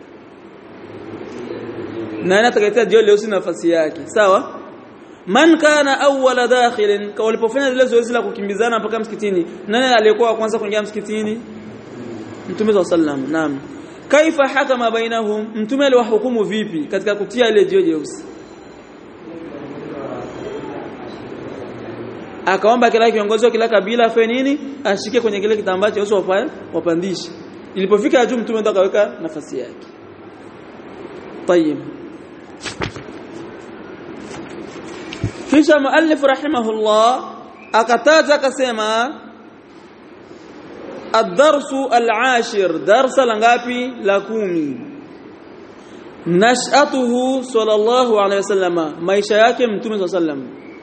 na anatakaita jio leo si nafasi yake sawa man kana awwala dakhilin walipofanya zile zoezi la kukimbizana mpaka msikitini nani aliyekuwa kwanza kuingia msikitini mtume sallallahu alayhi wasallam naam kaifa hakama bainahum mtume aliwahukumu vipi katika kutia ile jio jeusi akaomba kila kiongozi wa kila kabila afanye nini ashike kwenye kile kitambaa cheusi wafaye wapandishe ilipofika juu mtume ndo akaweka nafasi yake طيب kisha muallif rahimahullah akataja akasema ad-darsu al-ashir darsa langapi la kumi nash'atuhu sallallahu alayhi wasallama maisha yake mtume sallallahu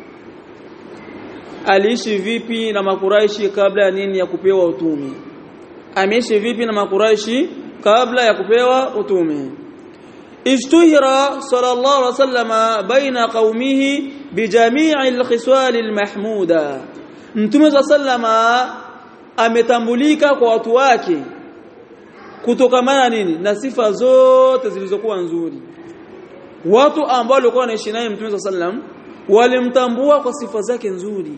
aliishi vipi na makuraishi kabla ya nini ya kupewa utume ameishi vipi na makuraishi kabla ya kupewa utume اشتهر صلى الله عليه وسلم بين قومه بجميع الخصال المحموده mtume sallama ametambulika kwa watu wake kutokamana nini na sifa zote zilizokuwa nzuri watu ambao walikuwa wanaishi naye mtume sallam walimtambua kwa sifa zake nzuri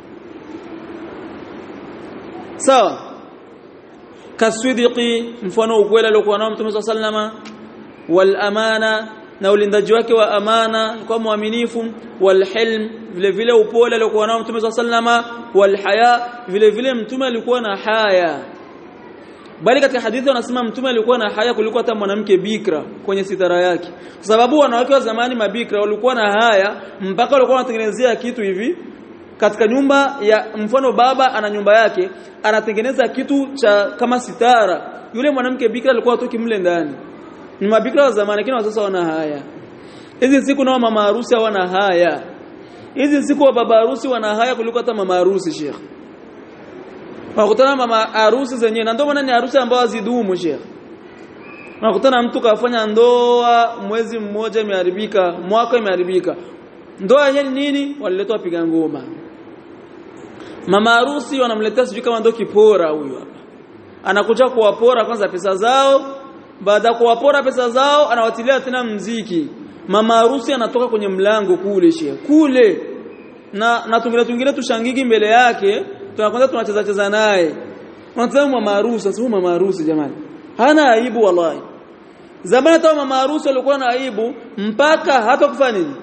sawa kaswidiki mfano ukweli aliokuwa nao mtume sallama wal amana na ulindaji wake wa amana kwa muaminifu wal hilm vile vile upole aliokuwa nao mtume sallama wal haya vile vile mtume alikuwa na haya bali katika hadithi wanasema mtume alikuwa na haya kuliko hata mwanamke bikra kwenye sitara yake kwa sababu wanawake wa zamani mabikra walikuwa na haya mpaka walikuwa wanatengenezea kitu hivi katika nyumba ya mfano baba ana nyumba yake anatengeneza kitu cha kama sitara yule mwanamke bikra alikuwa atoki mle ndani ni mabikra wa zamani lakini sasa wana haya hizi siku na mama harusi wana haya hizi siku wa baba harusi wana haya kuliko hata mama harusi sheikh wakutana mama harusi zenyewe na ndio maana ni harusi ambazo hazidumu sheikh wakutana mtu kafanya ndoa mwezi mmoja imeharibika mwaka imeharibika ndoa yenyewe nini waliletwa wapiga ngoma mama harusi wanamletea sijui kama ndio kipora huyu hapa anakuja kuwapora kwanza pesa zao baada kuwapora pesa zao anawatilia tena mziki. Mama harusi anatoka kwenye mlango kule shehe kule na na tungile tungile tushangigi mbele yake, tunakwenda tunacheza cheza naye. Unatazama mama harusi, sasa mama harusi jamani hana aibu wallahi. Zamani hata mama harusi walikuwa na aibu mpaka hata kufanya nini.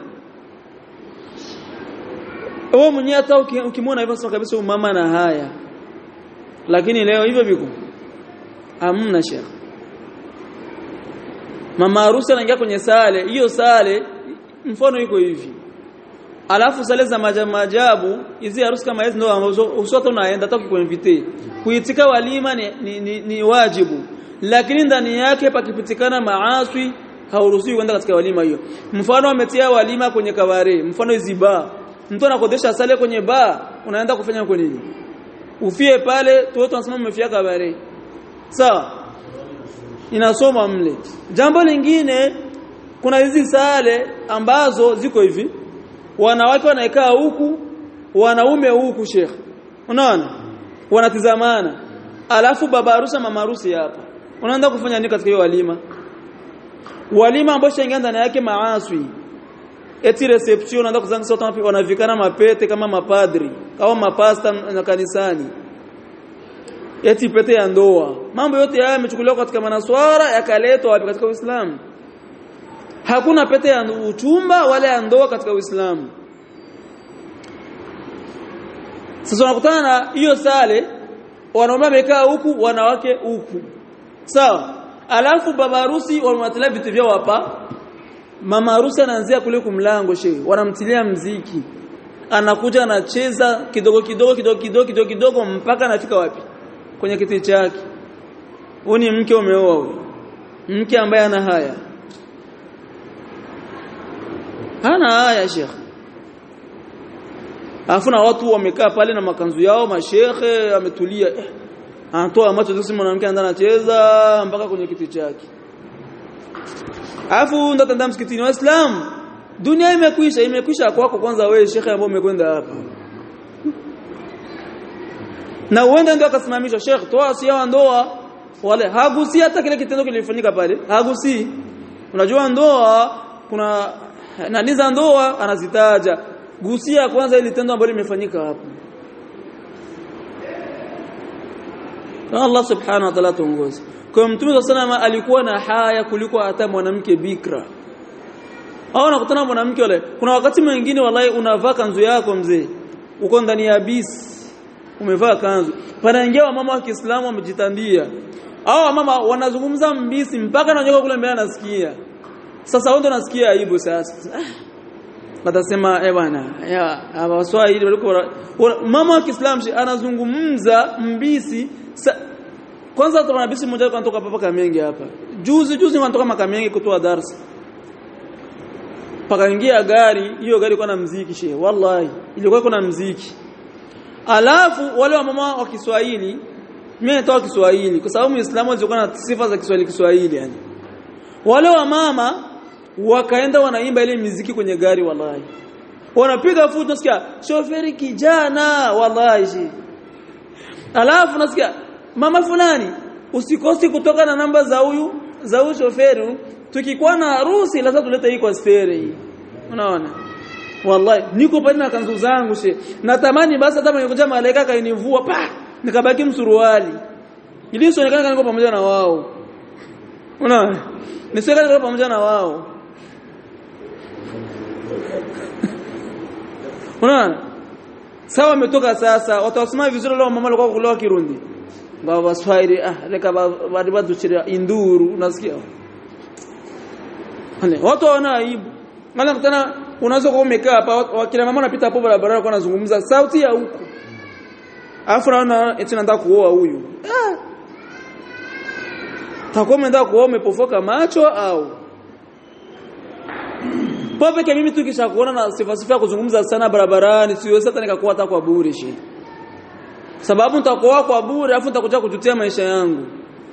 Wewe mwenyewe hata ukimwona hivyo sasa kabisa mama na haya. Lakini leo hivyo viko hamna sheikh. Mama harusi anaingia kwenye sale, hiyo sale mfano iko hivi. Alafu sale za majabu, hizi harusi kama hizi ndio ambazo usota unaenda hata ukikuinvite. Kuitika walima ni, ni, ni, ni wajibu. Lakini ndani yake pakipitikana maaswi hauruhusiwi kwenda katika walima hiyo. Mfano ametia walima kwenye kabare, mfano hizi bar. Mtu anakodesha sale kwenye bar, unaenda kufanya huko nini? Ufie pale, tu tunasema umefia kabare. Sawa? Inasoma mle. Jambo lingine kuna hizi sale ambazo ziko hivi. Wanawake wanaekaa huku, wanaume huku sheikh. Unaona? Wanatizamana. Alafu baba harusi mama harusi hapa. Unaenda kufanya nini katika hiyo walima? Walima ambao shenga ndani yake maaswi. Eti reception unaenda kuzanga sote wapi wanavikana mapete kama mapadri, kama mapasta na kanisani. Eti pete ya ndoa. Mambo yote haya yamechukuliwa katika manaswara yakaletwa wapi katika Uislamu? Hakuna pete ya uchumba wala ya ndoa katika Uislamu. Sasa unakutana na hiyo sale wanaume wamekaa huku wanawake huku. Sawa? Alafu baba harusi wanamtilia vitu vyao hapa. Mama harusi anaanzia kule kumlango shehe, wanamtilia mziki. Anakuja anacheza kidogo kidogo kidogo kidogo kidogo kidogo mpaka anafika wapi? Kwenye kiti chake. Huyu ni mke umeoa huyu. Mke ambaye ana haya. Hana haya sheikh. Alafu na watu wamekaa pale na makanzu yao, mashehe ametulia. Eh, anatoa macho sisi mwanamke anaanza anacheza mpaka kwenye kiti chake. Alafu ndo tanda msikitini wa Islam. Dunia imekwisha, imekwisha kwako kwanza wewe shekhe ambaye umekwenda hapa. Na uende ndio akasimamishwa shekhe, toa sia ndoa wale hagusi hata kile kitendo kilifanyika pale. Hagusi. Unajua ndoa kuna nani za ndoa anazitaja. Gusia kwanza ile tendo ambalo limefanyika hapo. Allah subhanahu wa ta'ala tuongoze. Kwa Mtume sallallahu alikuwa na haya kuliko hata mwanamke bikra. Au unakutana mwanamke wale, kuna wakati mwingine wallahi unavaa kanzu yako mzee. Uko ndani ya bisi. Umevaa kanzu. Panaingia mama wa Kiislamu wamejitandia. Hao mama wanazungumza mbisi mpaka nanyoka kule mbele anasikia. Sasa wao ndo nasikia aibu sasa. Watasema eh bwana, ya Waswahili walikuwa mama wa Kiislamu anazungumza mbisi. Kwanza tuna bisi mmoja kutoka hapa Kamenge hapa. Juzi juzi kutoka Makamenge kutoa darasa. Pakaingia gari, hiyo gari iko na muziki shehe. Wallahi, ilikuwa iko na muziki. Alafu wale wa mama wa Kiswahili, mimi natoa Kiswahili kwa sababu Muislamu alikuwa na sifa za Kiswahili Kiswahili yani. Wale wa mama wakaenda wanaimba ile muziki kwenye gari wallahi. Wanapiga fujo nasikia shoferi kijana wallahi. Alafu nasikia mama fulani usikosi kutoka na namba za huyu za huyu shoferi, tukikuwa na harusi lazima tulete hii kwa stere hii. Unaona? Wallahi niko pale na kanzu zangu she. Natamani basi hata mwenye malaika kainivua pa nikabaki msuruali. Ili sionekane niko pamoja na wao. Unaona? Nisionekane niko pamoja na wao. Unaona? Sawa ametoka sasa, watasema vizuri leo mama alikuwa kulewa Kirundi. Baba Waswahili ah leka badi bado chiria induru unasikia. Hane watu wana aibu. Mala mtana unaweza kuwa umekaa hapa wakina mama wanapita hapo barabara kwa anazungumza sauti ya huko. Alafu naona eti nataka kuoa huyu. Ah. Takuwa umeenda kuoa umepofoka macho au? Pope kama mimi tukisha kuona na sifa sifa kuzungumza sana barabarani siwezi hata nikakuwa hata kwa bure shi. Sababu nitakuwa kwa bure afu nitakuja kujutia maisha yangu.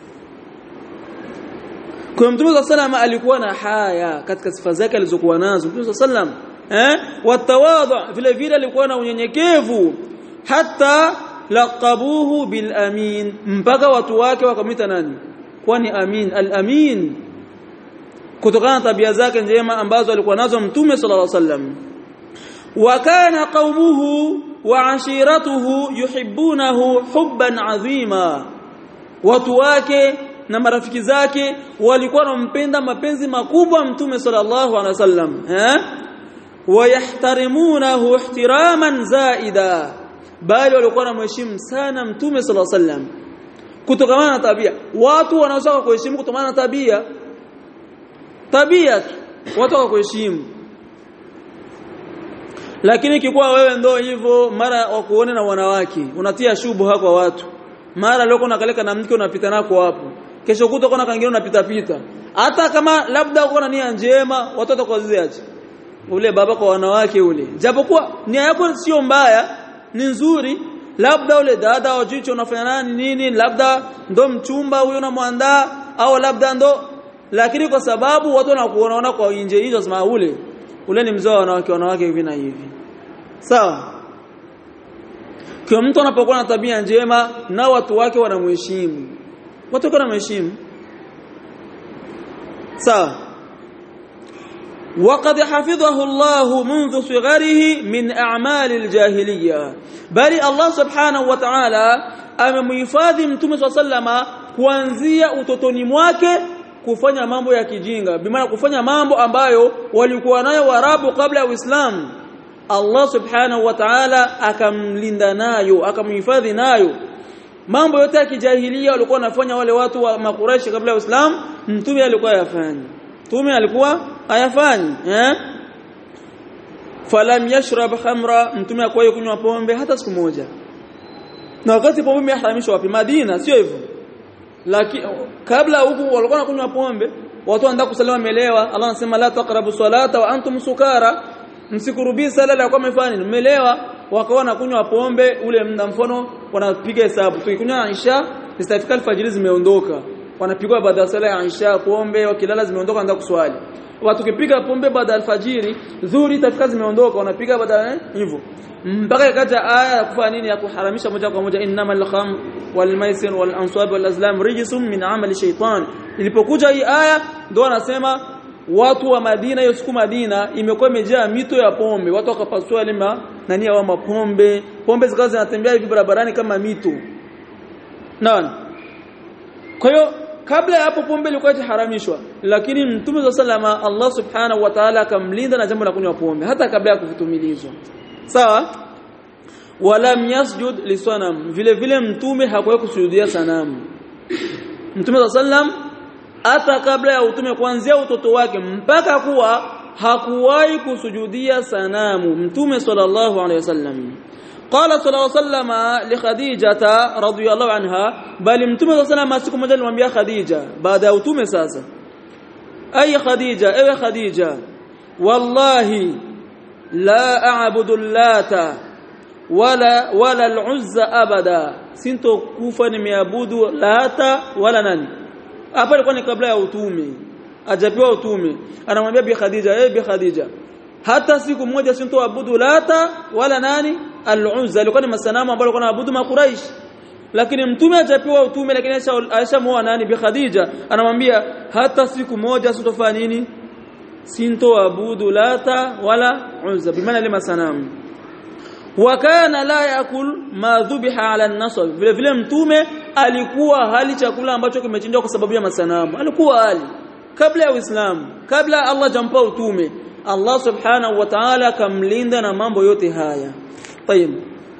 Kwa Mtume sallallahu alikuwa na haya katika sifa zake alizokuwa nazo. Mtume sallallahu eh watawadhu vile vile alikuwa na unyenyekevu hata laqabuhu bil amin mpaka watu wake wakamita nani kwani amin al-amin kutokana na tabia zake njema ambazo alikuwa nazo mtume sallallahu alaihi wasallam. Wa kana qaumuhu wa ashiratuhu yuhibbunahu hubban azima, watu wake na marafiki zake walikuwa wanampenda mapenzi makubwa mtume sallallahu alaihi wasallam, eh wayahtarimunahu ihtiraman zaida, bali walikuwa wanamheshimu sana mtume sallallahu alaihi wasallam kutokana na tabia. Watu wanaweza kuheshimu kutokana na tabia, tabia watu wakuheshimu. Lakini ikikuwa wewe ndo hivyo, mara wakuone na wanawake unatia shubha kwa watu, mara leo kuna kaleka na mke unapita nako hapo, kesho kuto kuna kangine unapita pita, hata kama labda uko na nia njema watoto kwa ziaje ule baba kwa wanawake ule, japokuwa nia yako sio mbaya, ni nzuri, labda ule dada au jicho unafanya nani nini, labda ndo mchumba huyo unamwandaa, au labda ndo, lakini kwa sababu watu wanakuona kwa nje hizo sema ule ule ni mzao wanawake wanawake hivi na hivi. Sawa? Kwa mtu anapokuwa na tabia njema na watu wake wanamheshimu, watu wake wanamheshimu. Sawa? وقد حفظه الله منذ صغره من أعمال الجاهلية، بل الله سبحانه وتعالى amemhifadhi mtume swalla kuanzia utotoni mwake kufanya mambo ya kijinga, bimaana kufanya mambo ambayo walikuwa nayo Waarabu kabla ya Uislamu. Allah subhanahu wa ta'ala akamlinda nayo, akamhifadhi nayo. Mambo yote ya kijahilia walikuwa wanafanya wale watu wa Makuraishi kabla ya Uislamu, mtume alikuwa yafanya. Mtume alikuwa hayafanyi, eh falam yashrab khamra, mtume hakuwahi kunywa pombe hata siku moja. Na wakati pombe imeharamishwa wapi? Madina, sio hivyo? Lakini kabla huko walikuwa wanakunywa pombe, watu wanaenda kusaliwa melewa. Allah anasema la taqrabu salata wa antum sukara, msikurubi sala la kwa mfano melewa, wakawa wanakunywa pombe ule muda, mfano wanapiga hesabu tukikunywa Aisha istafika alfajiri zimeondoka, wanapigwa baada ya sala ya Aisha pombe, wakilala zimeondoka wanaenda kuswali. Watu kipiga pombe baada ya alfajiri, dhuhuri itafika zimeondoka, wanapiga baada hivyo mpaka ikaja aya ya kufanya nini, ya kuharamisha moja kwa moja innamal khamr wal maisir wal ansab wal azlam rijsun min amali shaytan. Ilipokuja hii aya ndio anasema watu wa Madina, hiyo siku Madina imekuwa imejaa mito ya pombe, watu wakapasua lima nani ya mapombe, pombe zikawa zinatembea hivi barabarani kama mito. Naam. Kwa hiyo kabla ya hapo pombe ilikuwa haramishwa, lakini Mtume sallama Allah subhanahu wa ta'ala akamlinda na jambo la kunywa pombe hata kabla ya kuvitumilizwa. Sawa? Walam yasjud lisanam, vile vile mtume hakuwahi kusujudia sanamu. Mtume sallam hata kabla ya utume, kuanzia utoto wake mpaka kuwa, hakuwahi kusujudia sanamu mtume sallallahu alayhi wasallam. Qala sallallahu alayhi wasallam li Khadijah radhiyallahu anha, bali mtume sallallahu alayhi wasallam siku moja alimwambia Khadija baada ya utume sasa, ay Khadija, ewe Khadija, wallahi la a'budu allata wala wala al-uzza abada, sinto kufa nimeabudu lata wala nani. Hapa ilikuwa ni kabla ya utume, ajapewa utume, anamwambia bi Khadija, eh bi Khadija, hata siku moja sintoabudu lata wala nani al-uzza. Ilikuwa ni masanamu ambayo walikuwa wanaabudu Makuraish, lakini mtume ajapewa utume, lakini Aisha muoa nani bi Khadija, anamwambia hata siku moja sintofanya nini, sintoabudu lata wala uzza, bimaana ile masanamu. Wa kana la yakul ma dhubiha ala an-nasab, vile vile mtume alikuwa hali chakula ambacho kimechinjwa kwa sababu ya masanamu, alikuwa hali kabla ya Uislamu, kabla Allah jampa utume. Allah subhanahu wa ta'ala kamlinda na mambo yote haya. Tayeb,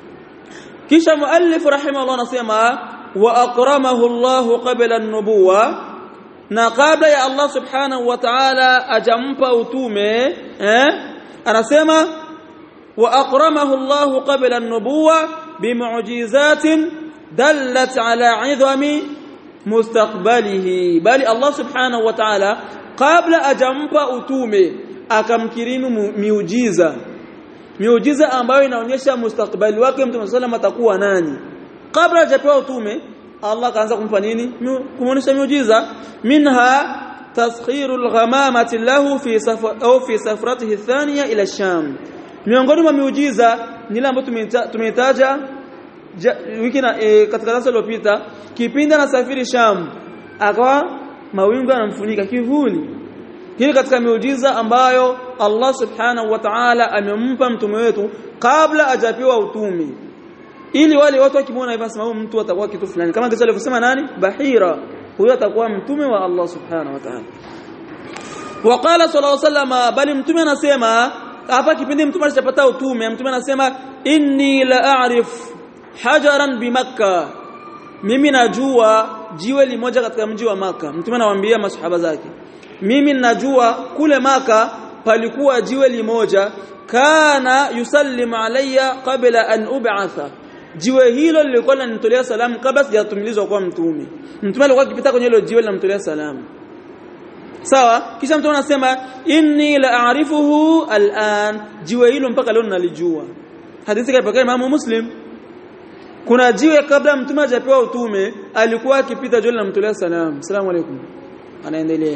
kisha muallif rahimahullah anasema wa akramahu Allah qabla an-nubuwa, na kabla ya Allah subhanahu wa ta'ala ajampa utume, eh anasema wa akramahu Allah qabla an-nubuwa bimu'jizatin dallat ala 'idhami mustaqbalihi, bali Allah subhanahu wa ta'ala kabla ajampa utume akamkirimu miujiza, miujiza ambayo inaonyesha mustakbali wake mtume sallallahu atakuwa nani. Kabla hajapewa utume Allah kaanza kumpa nini, kumuonesha miujiza. Minha taskhirul ghamamati lahu fi safar au fi safratihi thaniya ila Sham, miongoni mwa miujiza ni ile ambayo tumetaja wiki na e, katika darasa lililopita, kipindi anasafiri Sham akawa mawingu yanamfunika kivuli. Hili katika miujiza ambayo Allah subhanahu wa ta'ala amempa mtume wetu kabla hajapewa utume, ili wale watu wakimuona hivi wasema mtu atakuwa kitu fulani, kama kisa alivyosema nani Bahira, huyo atakuwa mtume wa Allah subhanahu wa ta'ala. Waqala sallallahu alayhi wasallam, bali mtume anasema hapa kipindi mtume alishapata utume, mtume anasema inni la a'rif hajaran bi Makkah, mimi najua jiwe limoja katika mji wa Makkah. Mtume anawaambia masahaba zake, mimi najua kule Makkah palikuwa jiwe limoja, kana yusallimu alayya qabla an ub'atha, jiwe hilo lilikuwa linanitolea salamu kabla sijatumilizwa kwa mtume. Mtume alikuwa akipita kwenye hilo jiwe linamtolea salamu. Sawa, kisha mtume anasema inni la a'rifuhu al'an, jiwe hilo mpaka leo nalijua. Hadithi kaipokea Imam Muslim. Kuna jiwe kabla mtume hajapewa utume alikuwa akipita jiwe linamtolea salamu, asalamu alaykum, anaendelea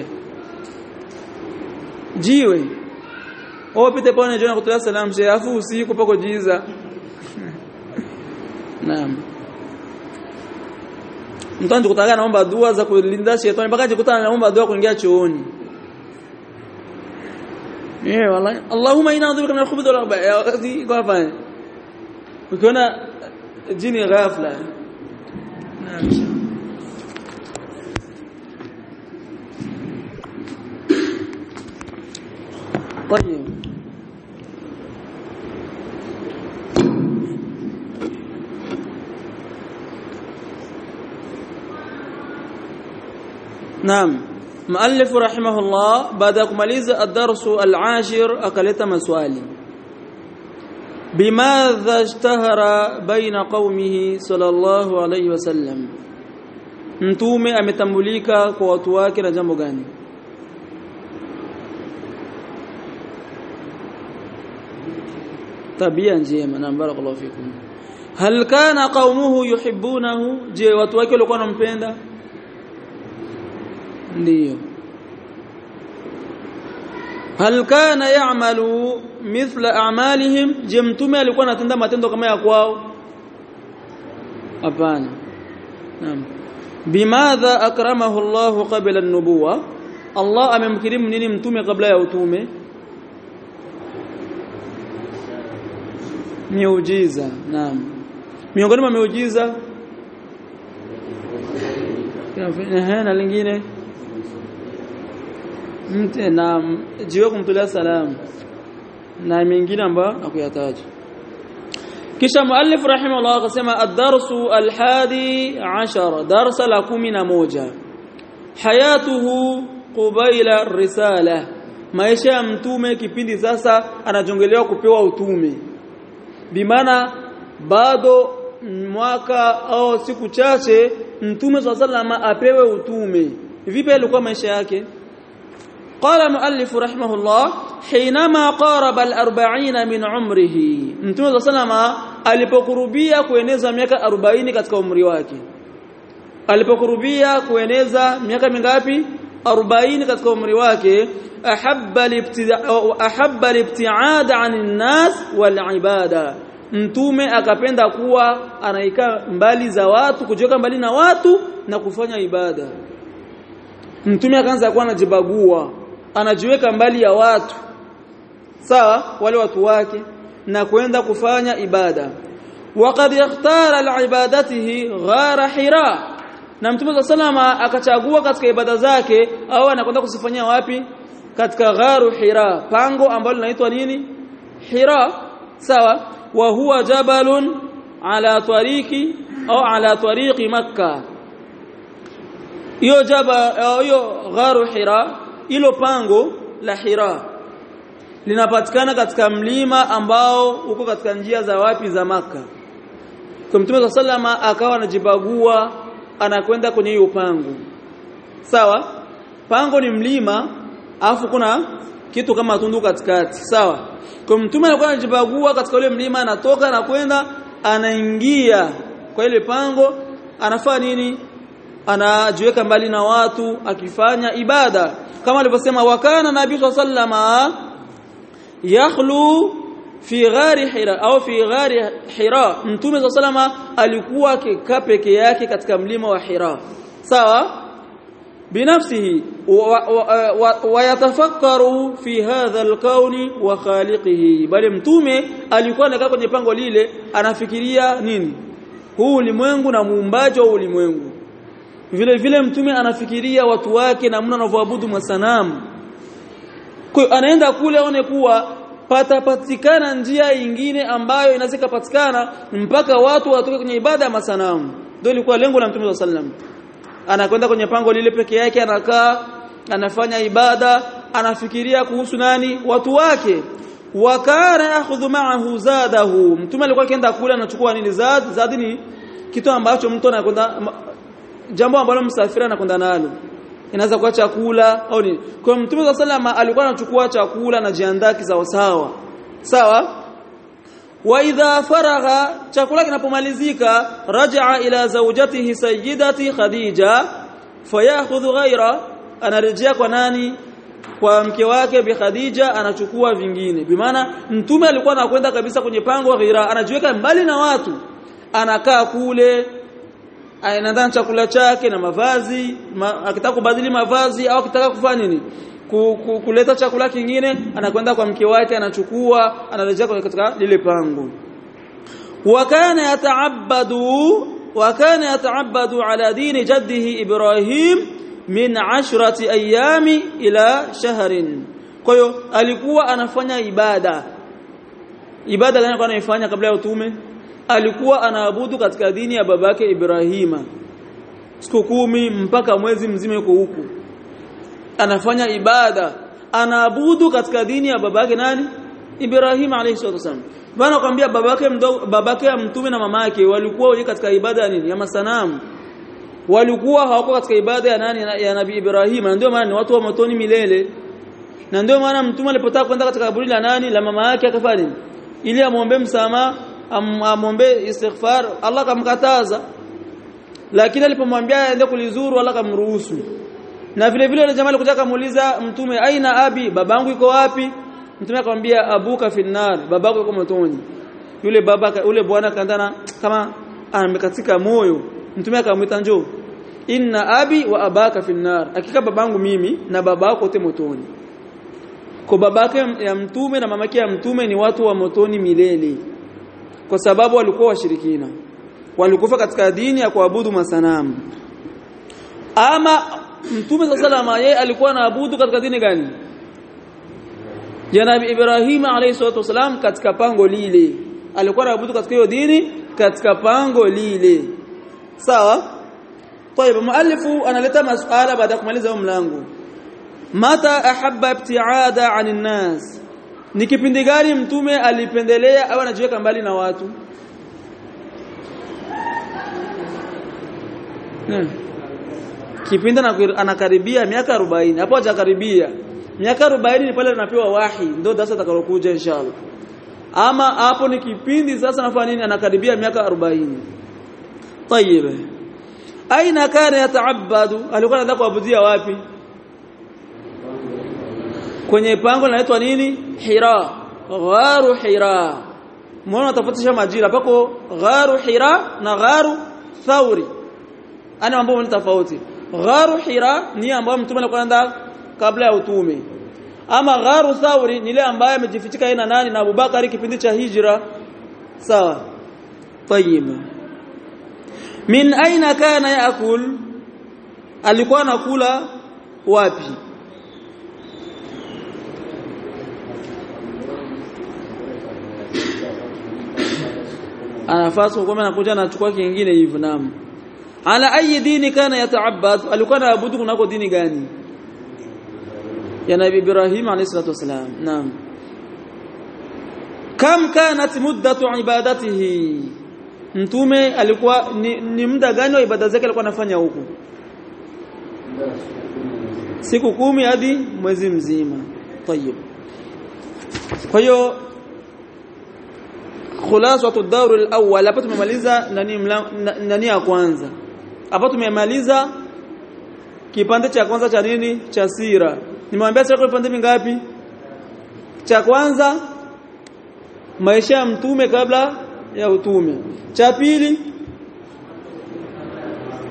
jiwe au pite pone jiwe linamtolea salamu, afu usiku pako jiza. Naam, mtu kutaka naomba dua za kulinda shetani mpaka jikuta anaomba dua kuingia chooni. Eh, wallahi Allahumma inna a'udhu bika min al-khubuthi wal khaba'ith, kwa fanya ukiona jini ghafla. Naam, طيب نعم. مؤلف رحمه الله بعد kumaliza الدرس العاشر akaleta maswali. بماذا اشتهر بين قومه صلى الله عليه وسلم, mtume ametambulika kwa watu wake na jambo gani? Tabia njema. Na barakallahu fikum. Hal kana qaumuhu yuhibbunahu, je watu wake walikuwa wanampenda? Ndiyo. Hal kana ya'malu mithla a'malihim, je mtume alikuwa anatenda matendo kama ya kwao? Hapana. Naam. Bimadha akramahu Allah qabla an-nubuwah, Allah amemkirimu nini mtume kabla ya utume? Miujiza. Naam, miongoni mwa miujiza na lingine mte na jiwe kumtolea salamu na mengine ambayo akuyataja. Kisha muallif rahimahullah akasema ad-darsu al-hadi ashara, darsa la kumi na moja, hayatuhu qubayla ar-risala, maisha ya mtume kipindi sasa anajongelewa kupewa utume, bimaana bado mwaka au siku chache mtume sallallahu apewe utume. Vipi alikuwa maisha yake? Qala muallif rahimahullah, hinama qaraba al-arba'ina min umrihi, mtume sallallahu alipokurubia kueneza miaka arobaini katika umri wake. Alipokurubia kueneza miaka mingapi? arobaini katika umri wake. ahabba libti'a ahabba libti'ad 'anil nas wal ibada, mtume akapenda kuwa anaikaa mbali za watu, kujiweka mbali na watu na kufanya ibada. Mtume akaanza kuwa anajibagua, anajiweka mbali ya watu, sawa, wale watu wake, na kwenda kufanya ibada. Waqad yakhtara li'ibadatihi ghara Hira, na mtume sallama akachagua katika ibada zake au anakwenda kusifanyia wapi? Katika gharu Hira, pango ambalo linaitwa nini? Hira, sawa. Wa huwa jabalun ala tariqi au ala tariqi Makkah, hiyo jaba hiyo gharu Hira, ilo pango la Hira linapatikana katika mlima ambao uko katika njia za wapi? Za Makkah. Kwa mtume sallama akawa anajibagua anakwenda kwenye hiyo pango, sawa. Pango ni mlima afu kuna kitu kama tundu katikati, sawa. Kwa mtume alikuwa anajibagua katika ule mlima, anatoka na kwenda anaingia kwa ile pango, anafanya nini? Anajiweka mbali na watu akifanya ibada, kama alivyosema wakana nabii sallama yakhlu fi ghari Hira au fi ghari Hira, mtume sallama alikuwa akikaa peke yake katika mlima wa Hira, sawa. binafsihi wa yatafakkaru fi hadha alkauni wa khaliqihi, bali mtume alikuwa anakaa kwenye pango lile anafikiria nini? Huu ulimwengu na muumbaji wa ulimwengu. Vile vile mtume anafikiria watu wake na mna wanavyoabudu masanamu. Kwa hiyo anaenda kule aone kuwa patapatikana njia nyingine ambayo inaweza kupatikana mpaka watu watoke kwenye ibada ya masanamu. Ndio ilikuwa lengo la Mtume sallallahu alaihi wasallam. Anakwenda kwenye pango lile peke yake, anakaa, anafanya ibada, anafikiria kuhusu nani? Watu wake. Wa kana yakhudhu ma'ahu zadahu. Mtume alikuwa akienda kule anachukua nini? Zad, zad ni kitu ambacho mtu anakwenda, jambo ambalo msafiri anakwenda nalo. Inaweza kuwa chakula au nini. Kwa Mtume sallallahu alaihi wasallam alikuwa anachukua chakula na jiandaa kisawa sawa. Sawa? Wa idha faragha, chakula kinapomalizika, raja'a ila zawjatihi sayyidati Khadija fayakhudhu ghaira, anarejea kwa nani? Kwa mke wake Bi Khadija, anachukua vingine. Bi maana mtume alikuwa anakwenda kabisa kwenye pango ghaira, anajiweka mbali na watu, anakaa kule, anaandaa chakula chake na mavazi, ma, akitaka kubadili mavazi au akitaka kufanya nini, kuleta chakula kingine, anakwenda kwa mke wake, anachukua, anarejea katika lile pango. Wa kana yata'abbadu wa kana yata'abbadu ala dini jaddihi Ibrahim min ashrati ayami ila shahrin. Kwa hiyo alikuwa anafanya ibada. Ibada gani alikuwa anaifanya kabla ya utume? Alikuwa anaabudu katika dini ya babake Ibrahima siku kumi mpaka mwezi mzima yuko huku anafanya ibada, anaabudu katika dini ya babake nani? Ibrahim alayhi salatu wasallam. Bana kwambia babake mdogo, babake ya mtume na mamake walikuwa wali katika ibada ya nini? Ya masanamu. Walikuwa hawako katika ibada ya nani? Ya Nabii Ibrahim. Ndio maana ni watu wa motoni milele. Na ndio maana mtume alipotaka kwenda katika kaburi la nani? La mama yake, akafanya nini? Ili amuombe msamaha, amuombe istighfar, Allah akamkataza. Lakini alipomwambia aende kulizuru, Allah akamruhusu. Na vile vile yule jamaa alikuja kumuuliza mtume, aina abi, babangu yuko wapi? Mtume akamwambia abuka finnar, babako yuko motoni. Yule baba yule bwana kaandana kama amekatika moyo. Mtume akamwita njoo, inna abi wa abaka finnar, hakika babangu mimi na babako wote motoni. Kwa babake ya mtume na mamake ya mtume ni watu wa motoni milele, kwa sababu walikuwa washirikina, walikufa katika dini ya kuabudu masanamu. Ama Mtume sallallahu alayhi yeye alikuwa anaabudu katika dini gani? Ya Nabii Ibrahim alayhi salatu wasalam, katika pango lile. Alikuwa anaabudu katika hiyo dini katika pango lile. Sawa? Tayeb, muallifu analeta masuala baada ya kumaliza mlango. Mata ahabba ibtiada 'anil nas? Ni kipindi gani mtume alipendelea au anajiweka mbali na watu? Hmm. Kipindi anakaribia miaka arobaini. Hapo hajakaribia miaka arobaini, ni pale anapewa wahi, ndio darasa takalokuja inshallah. Ama hapo ni kipindi sasa anafanya nini? Anakaribia miaka arobaini. Tayeb, aina kana yataabadu? Alikuwa anataka kuabudia wapi? Kwenye pango linaitwa nini? Hira, gharu Hira. Mbona tofautisha majira? Pako gharu Hira na gharu Thawri, ana mambo ni tofauti. Gharu Hira ni ambayo mtume alikuwa anaenda kabla ya utume, ama gharu Thawri ni ile ambayo amejifichika yeye na nani? Na Abubakari, kipindi cha hijra. Sawa. Tayyib, min aina kana yaakul? Alikuwa anakula wapi? Anafasa kwa maana anakuja anachukua kingine hivyo. Naam. Ala ayi dini kana yata'abbad? Alikuwa anaabudu kunako dini gani? Ya Nabii Ibrahim alayhi salatu wasalam. Naam. Kam kanat muddatu ibadatihi? Mtume alikuwa ni, ni muda gani wa ibada zake alikuwa anafanya huko? Siku kumi hadi mwezi mzima. Tayeb. Kwa hiyo khulasatu ad-dawr al-awwal, hapa tumemaliza nani nani ya kwanza. Hapa tumemaliza kipande cha kwanza cha nini? Cha sira. Nimewambia sasa vipande vingapi? Cha kwanza maisha ya mtume kabla ya utume. Cha pili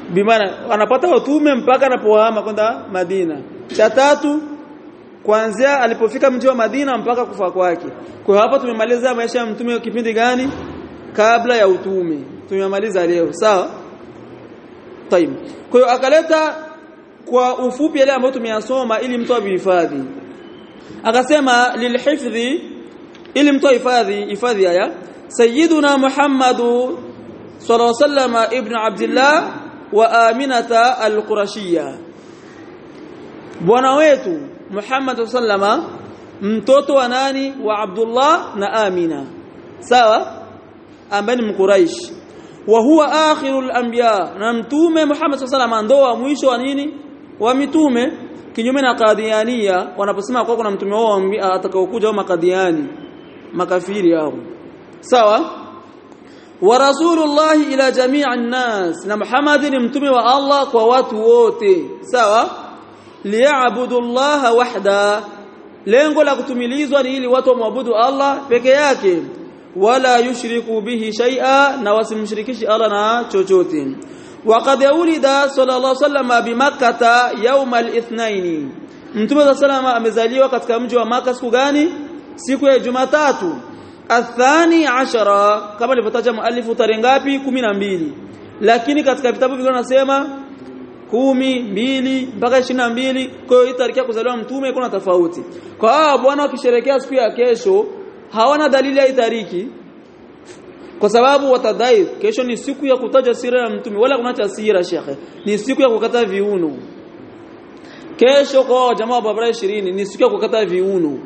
bimaana anapata utume mpaka anapohama kwenda Madina. Cha tatu kuanzia alipofika mji wa Madina mpaka kufa kwake. Kwa hiyo hapa tumemaliza maisha ya mtume kipindi gani kabla ya utume. Tumemaliza leo, sawa? Tayeb. Kwa hiyo akaleta kwa ufupi yale ambayo tumeyasoma ili mtu abihifadhi. Akasema lilhifdhi, ili mtu ahifadhi hifadhi haya, sayyiduna Muhammadu sallallahu alayhi wasallam ibn Abdullah wa Aminata al-Qurashiyya. Bwana wetu Muhammad sallama mtoto wa nani? Wa Abdullah na Amina, sawa, ambaye ni Mquraish. Wa huwa akhirul anbiya, na mtume Muhammad sallama ndo wa mwisho wa nini? Wa mitume. Kinyume na Qadiania wanaposema kwa kuna mtume wao atakaokuja au makadiani, makafiri hao, sawa. Wa rasulullah ila jami'an nas, na Muhammad ni mtume wa Allah kwa watu wote, sawa. Liya'budu Allah wahda, lengo la kutumilizwa ni ili watu waabudu Allah peke yake, wala yushriku bihi shay'a, na wasimshirikishi Allah na chochote. Waqad ulida sallallahu alayhi wasallam bi Makkah yawm al-ithnain, mtume sallallahu alayhi wasallam amezaliwa katika mji wa Makkah siku gani? Siku ya Jumatatu. Athani ashara, kama alivyotaja muallifu tarehe ngapi? kumi na mbili, lakini katika vitabu vingine nasema kumi mbili mpaka ishirini na mbili. Kwa hiyo tarehe ya kuzaliwa mtume kuna tofauti. Kwa hiyo bwana wakisherehekea siku ya kesho hawana dalili ya tariki, kwa sababu watadai kesho ni siku ya kutaja sira ya mtume. Wala kuna cha sira shekhe, ni siku ya kukata viuno. Kesho kwa jamaa wa Barabara ishirini ni siku ya kukata viuno.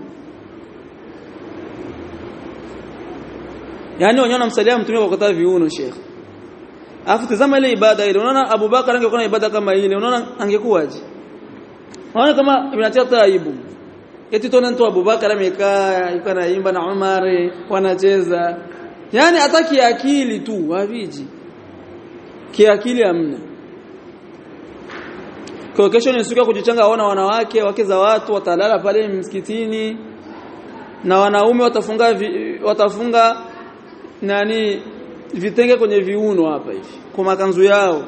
Yaani wanyona msalia mtume kwa kukata viuno shekhe. Afu tazama ile ibada ile, unaona Abu Bakar angekuwa na ibada kama ile, unaona angekuwaje? Unaona kama inatia aibu. Eti tunaona mtu Abu Bakar amekaa yuko naimba na Umar wanacheza. Yaani hataki akili tu, waviji. Kiakili hamna. Kwa kesho ni siku ya kujichanga, waona wanawake wake za watu watalala pale msikitini, na wanaume watafunga vi, watafunga nani vitenge kwenye viuno hapa hivi kwa makanzu yao.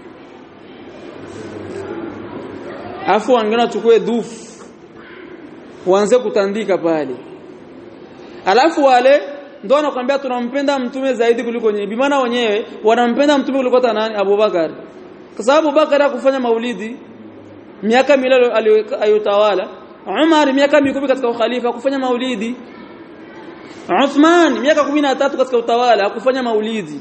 Afu wangena chukue dufu waanze kutandika pale. Alafu wale ndio wanakuambia tunampenda mtume zaidi kuliko nyinyi. Bi maana wenyewe wanampenda mtume kuliko hata nani? Abu Bakar. Kwa sababu Bakar hakufanya maulidi miaka milele aliyotawala. Umar miaka mikumi katika ukhalifa hakufanya maulidi. Uthman miaka kumi na tatu katika utawala hakufanya maulidi.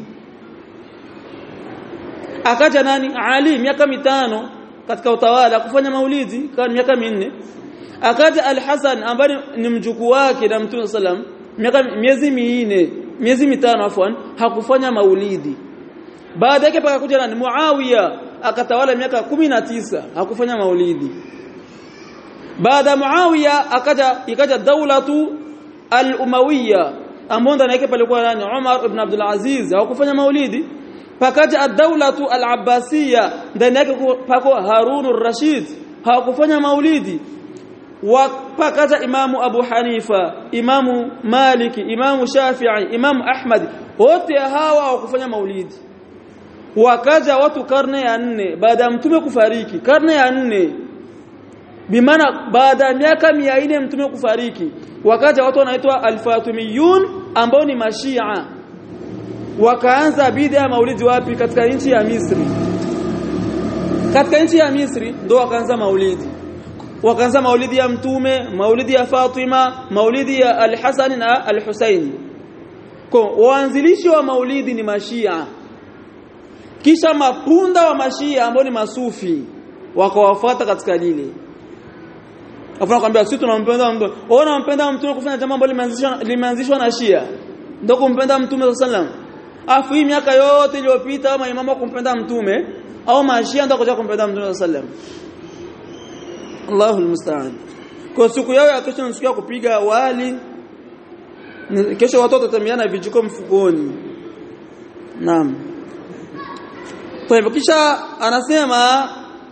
Akaja nani? Ali miaka mitano katika utawala hakufanya maulidi, kwa miaka minne. Akaja Al-Hasan ambaye ni mjukuu wake na Mtume sallam, miaka miezi minne, miezi mitano afwan, hakufanya maulidi. Baada yake paka kuja nani? Muawiya akatawala miaka kumi na tisa hakufanya maulidi. Baada Muawiya akaja ikaja daulatu al-Umayya ambao ndani yake palikuwa nani? Umar ibn Abdul Aziz hakufanya maulidi. Pakaja ad-daulatu al-Abbasiyya ndani yake pako Harun ar-Rashid hakufanya maulidi. Wapakaja Imamu Abu Hanifa, Imamu Maliki, Imamu Shafi'i, Imamu Ahmad, wote hawa hawakufanya maulidi. Wakaja watu karne ya nne baada ya mtume kufariki, karne ya nne bimaana baada ya miaka mia nne mtume kufariki, wakaja watu wanaitwa al-Fatimiyun ambao ni Mashia. Wakaanza bid'a ya maulidi wapi? Katika nchi ya Misri. Katika nchi ya Misri ndio wakaanza maulidi. Wakaanza maulidi ya mtume, maulidi ya Fatima, maulidi ya Al-Hasan na Al-Husaini. Kwa waanzilishi wa maulidi ni Mashia. Kisha mapunda wa Mashia ambao ni masufi wakawafuata katika lile. Afuna kwambia sisi tunampenda mtume. Wao wanampenda mtume kufanya jambo ambalo limeanzishwa limeanzishwa na Shia. Ndio kumpenda mtume sallallahu alaihi wasallam. Afu hii miaka yote iliyopita ama imamu kumpenda mtume au Mashia ndio kuja kumpenda mtume sallallahu alaihi wasallam. Allahul musta'an. Kwa siku yao ya kesho ni siku ya kupiga wali. Kesho watoto watamiana vijiko mfukoni. Naam. Kwa hivyo kisha anasema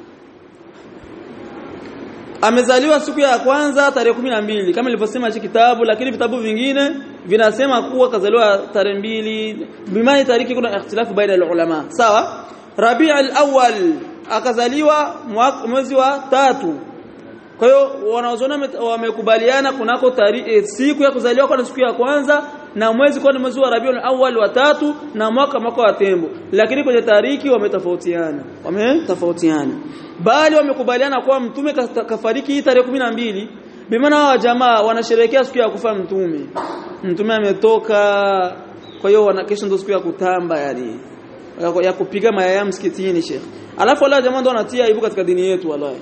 amezaliwa siku ya kwanza tarehe kumi na mbili kama nilivyosema hichi kitabu, lakini vitabu vingine vinasema kuwa kazaliwa tarehe mbili. Bimani tariki kuna ikhtilafu baina ya ulama. Sawa? Rabi' al-awwal akazaliwa mwezi wa tatu. Kwa hiyo wanaozona wamekubaliana kunako tarehe siku ya kuzaliwa kwa siku ya kwanza na mwezi kwa ni mwezi wa Rabiul Awwal wa tatu na mwaka mwaka wa tembo, lakini kwenye tariki wametofautiana wametofautiana bali wamekubaliana kwa mtume kafariki tarehe kumi na mbili. Bimaana wa jamaa wanasherehekea siku ya kufa mtume mtume ametoka. Kwa hiyo wana kesho ndio siku ya kutamba yani ya kupiga mayaya msikitini Sheikh. Alafu wala jamaa ndio wanatia aibu katika dini yetu wallahi.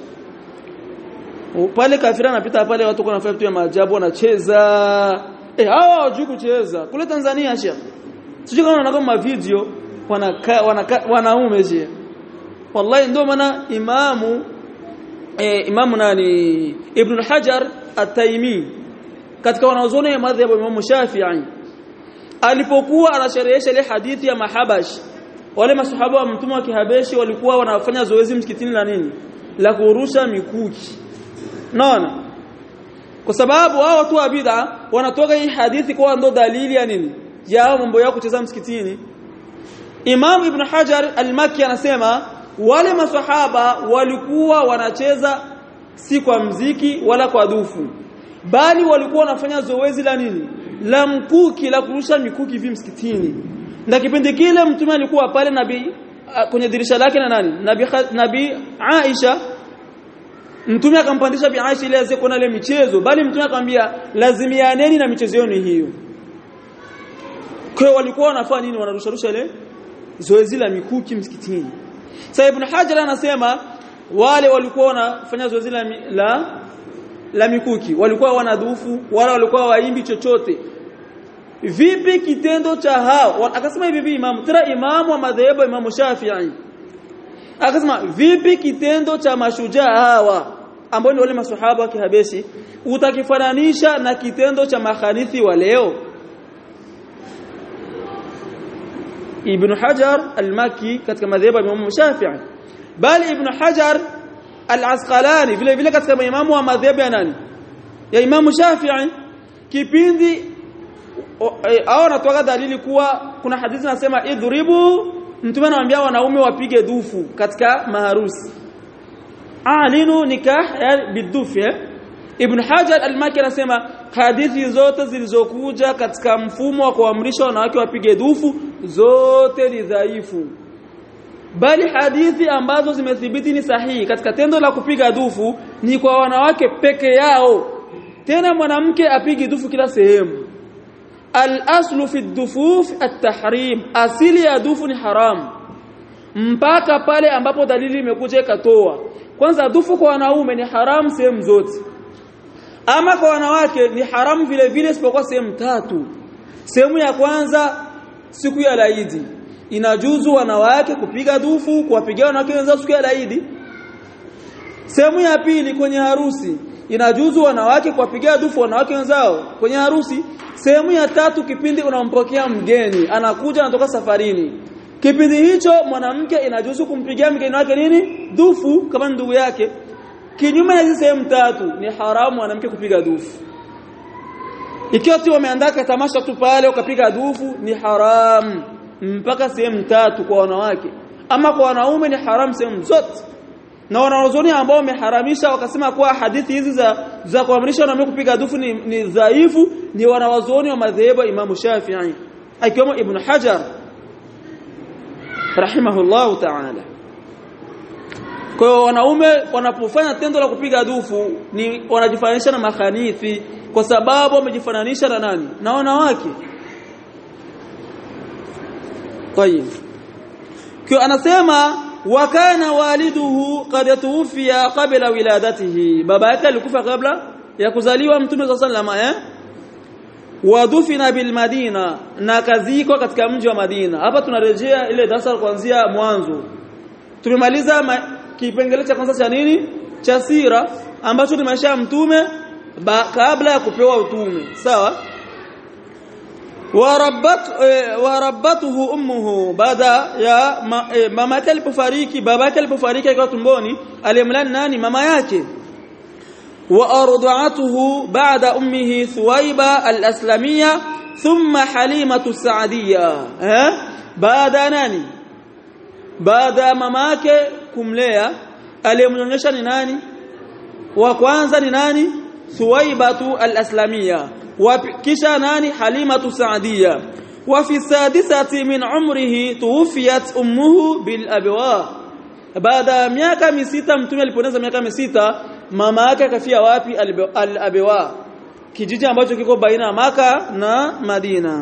Pale kafira anapita pale watu wanafanya vitu vya maajabu wanacheza. Eh hawa hawajui kucheza. Kule Tanzania Sheikh. Sijui kama wanaona kama video wanaka wanaume Sheikh. Wallahi ndio maana imamu eh imamu nani Ibn Hajar At-Taimi katika wanaozoni ya madhhabu ya Imam Shafi'i alipokuwa anasherehesha ile hadithi ya Mahabash, wale masahaba wa mtume wa Kihabeshi walikuwa wanafanya zoezi msikitini la nini? La kurusha mikuki. Naona kwa sababu hao watu wa bid'a wanatoka hii hadithi kwa ndo dalili ya nini ya mambo yao kucheza msikitini. Imam Ibn Hajar al-Makki anasema wale maswahaba walikuwa wanacheza si kwa mziki wala kwa dufu, bali walikuwa wanafanya zoezi la nini la mkuki, la kurusha mikuki hivi msikitini. Na kipindi kile mtume alikuwa pale nabii kwenye dirisha lake na nani nabii nabii Aisha. Mtume akampandisha Bi Aisha ile aziko na ile michezo, bali mtume akamwambia lazimianeni na michezo yenu hiyo. Kwa hiyo walikuwa wanafanya nini? Wanarusha rusha ile zoezi la mikuki msikitini. Sasa Ibn Hajar anasema wale walikuwa wanafanya zoezi la la, la mikuki, walikuwa wanadufu wala walikuwa waimbi chochote. Vipi kitendo cha hao? Akasema hivi Imam tira imamu wa madhehebu Imam Shafi'i. Akasema vipi kitendo cha mashujaa hawa ambao ni wale maswahaba wa Kihabeshi utakifananisha na kitendo cha makhanithi wa leo? Ibn Hajar al-Makki katika madhehebu ya Imam Shafi'i, bali Ibn Hajar al-Asqalani vile vile katika imamu wa madhehebu ya nani ya Imam Shafi'i, kipindi au anatoa dalili kuwa kuna hadithi nasema idhribu, mtume anawaambia wanaume wapige dufu katika maharusi, alinu nikah bidufi. Ibn Hajar al-Makki anasema hadithi zote zilizokuja katika mfumo wa kuamrisha wanawake wapige dufu zote ni dhaifu, bali hadithi ambazo zimethibiti ni sahihi katika tendo la kupiga dufu ni kwa wanawake peke yao. Tena mwanamke apige dufu kila sehemu. Al-aslu fi ad-dufuf at-tahrim, asili ya dufu ni haram mpaka pale ambapo dalili imekuja ikatoa. Kwanza dufu kwa wanaume ni haram sehemu zote, ama kwa wanawake ni haram vile vile isipokuwa sehemu tatu. Sehemu ya kwanza siku ya Eid, inajuzu wanawake kupiga dufu kuwapigia wanawake wenzao siku ya Eid. Sehemu ya pili kwenye harusi, inajuzu wanawake kuwapigia dufu wanawake wenzao kwenye harusi. Sehemu ya tatu kipindi unampokea mgeni anakuja anatoka safarini, kipindi hicho mwanamke inajuzu kumpigia mgeni wake nini dufu kama ndugu yake. Kinyume na hizo sehemu tatu ni haramu mwanamke kupiga dufu. Ikiwa tu wameandaa tamasha tu pale ukapiga dufu ni haram mpaka sehemu tatu kwa wanawake, ama kwa wanaume ni haram sehemu zote. Na wanaozoni ambao wameharamisha wakasema kuwa hadithi hizi za za kuamrisha wanaume kupiga dufu ni, ni dhaifu ni wanaozoni wa madhehebu Imam Shafi'i akiwemo Ibn Hajar rahimahullahu ta'ala. Kwa hiyo wanaume wanapofanya tendo la kupiga dufu ni wanajifananisha na makhanithi kwa sababu wamejifananisha na nani? Na wanawake. Tayeb. Kwa anasema wa kana waliduhu qad tuwfiya qabla wiladatihi, baba yake alikufa kabla ya kuzaliwa mtume sallallahu alayhi wasallam eh wadufina bil Madina, na kaziko katika mji wa Madina. Hapa tunarejea ile darasa kuanzia mwanzo. Tumemaliza kipengele cha kwanza cha nini cha sira ambacho ni maisha ya mtume kabla ya kupewa utume, sawa. Warabat warabatuhu ummuhu, baada ya mama yake alipofariki, baba yake alipofariki akiwa tumboni alimlea nani? Mama yake. Wa arda'atuhu ba'da ummihi Thuwaiba al-Aslamiyya thumma Halimatu Sa'diyya, eh baada nani baada mama yake kumlea aliyemnyonyesha ni nani wa kwanza ni nani Thuwaibatu al-Aslamiyya wa kisha nani Halimatu Saadia wa fi sadisati min umrihi tuwfiyat ummuhu bil abwa baada miaka misita mtume aliponeza miaka misita mama yake akafia wapi al-Abwa kijiji ambacho kiko baina ya Maka na Madina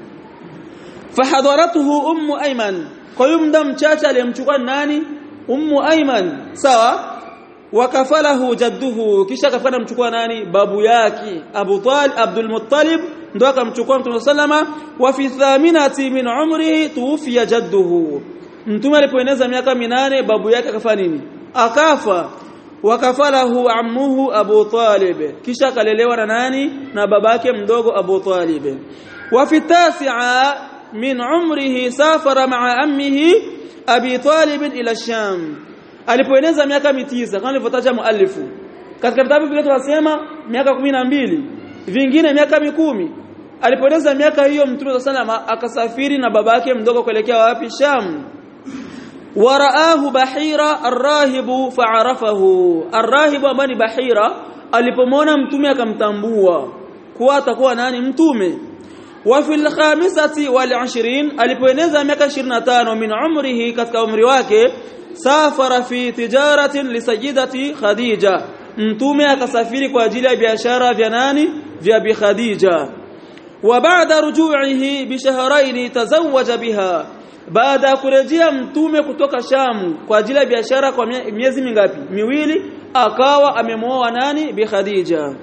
fahadaratuhu ummu Ayman kwa hiyo muda mchache aliyemchukua nani ummu Ayman sawa wakafalahu jadduhu kisha kafana mchukua nani babu yake Abu Talib Abdul Muttalib ndo akamchukua Mtume sallama wa fi thaminati min umrihi tuwfiya jadduhu Mtume alipoeneza miaka minane babu yake akafa nini akafa wakafalahu ammuhu Abu Talib kisha kalelewa na nani na babake mdogo Abu Talib wa fi tasi'a min umrihi safara ma'a ammihi Abi Talib ila Sham alipoeneza miaka mitisa kama alivyotaja muallifu katika vitabu vile tunasema miaka kumi na mbili vingine miaka mikumi alipoeneza miaka hiyo Mtume sallama akasafiri na babake mdogo kuelekea wapi Sham waraahu Bahira ar-rahibu fa'arafahu ar-rahibu amani Bahira alipomwona Mtume akamtambua kuwa atakuwa nani Mtume wa fil khamisati wal ishirin alipoeneza miaka ishirini na tano min umrihi katika umri wake safara fi tijaratin li sayyidati Khadija Mtume akasafiri kwa ajili ya biashara vya nani vya bi Khadija wa baada ruju'ihi bi shahrayn tazawwaja biha baada kurejea Mtume kutoka Sham kwa ajili ya biashara kwa miezi mingapi miwili akawa amemwoa nani bi Khadija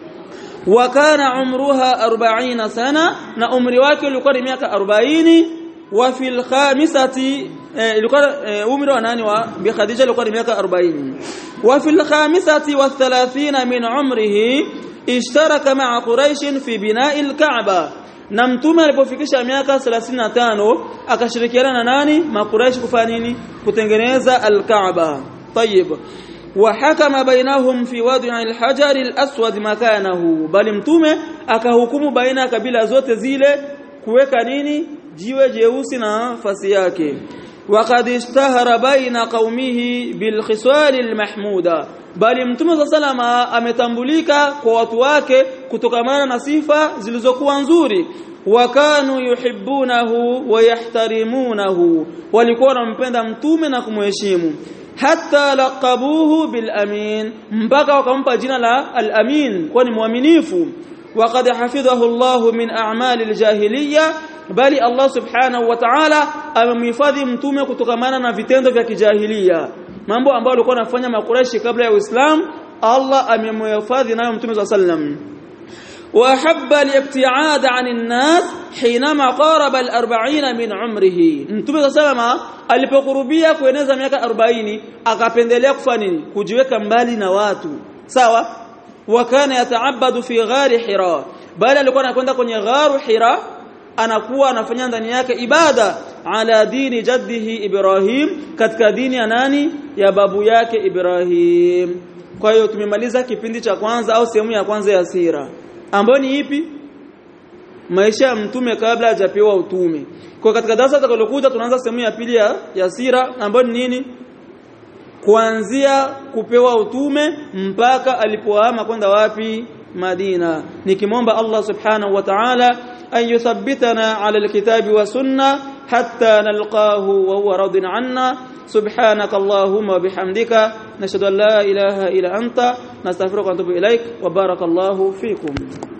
wa kana umruha arobaini sana na umri wake ulikuwa ni miaka arobaini wa fil khamisati ilikuwa umri wa nani wa bi Khadija ilikuwa ni miaka arobaini wa fil khamisati wa thalathina min umrihi ishtaraka ma'a Quraysh fi bina'i al-Ka'ba na Mtume alipofikisha miaka thelathini na tano akashirikiana na nani makuraish kufanya nini kutengeneza al-Kaaba طيب وحكم بينهم في وضع الحجر الأسود مكانه bali Mtume akahukumu baina kabila zote zile kuweka nini jiwe jeusi na nafasi yake وقد اشتهر بين قومه بالخصال المحموده bali Mtume sallama ametambulika kwa watu wake kutokamana na sifa zilizokuwa nzuri wakanu yuhibbunahu wa yahtarimunahu walikuwa wanampenda Mtume na kumheshimu hatta laqabuhu bil amin mpaka wakampa jina la al amin kwani muaminifu وقد حفظه الله من اعمال الجاهليه bali Allah subhanahu wa ta'ala amemhifadhi Mtume kutokamana na vitendo vya kijahilia mambo ambayo walikuwa wanafanya makureshi kabla ya Uislamu Allah amemhifadhi nayo Mtume sallam wa habba al-ibti'ad 'anil nas hinama qaraba al-arba'in min umrihi Mtume sallam alipokurubia kueneza miaka arobaini akapendelea kufanya nini kujiweka mbali na watu sawa wakana yataabadu fi ghari Hira bali alikuwa anakwenda kwenye gharu Hira anakuwa anafanya ndani yake ibada ala dini jaddihi Ibrahim katika dini ya nani ya babu yake Ibrahim kwa hiyo tumemaliza kipindi cha kwanza au sehemu ya kwanza ya sira ambayo ni ipi maisha ya Mtume kabla hajapewa utume kwa katika darasa tutakalokuja tunaanza sehemu ya pili ya, ya sira ambayo ni nini kuanzia kupewa utume mpaka alipohama kwenda wapi Madina nikimomba Allah subhanahu wa ta'ala أن يثبتنا على الكتاب والسنة حتى نلقاه وهو راض عنا سبحانك اللهم وبحمدك نشهد أن لا إله إلا أنت نستغفرك ونتوب إليك وبارك الله فيكم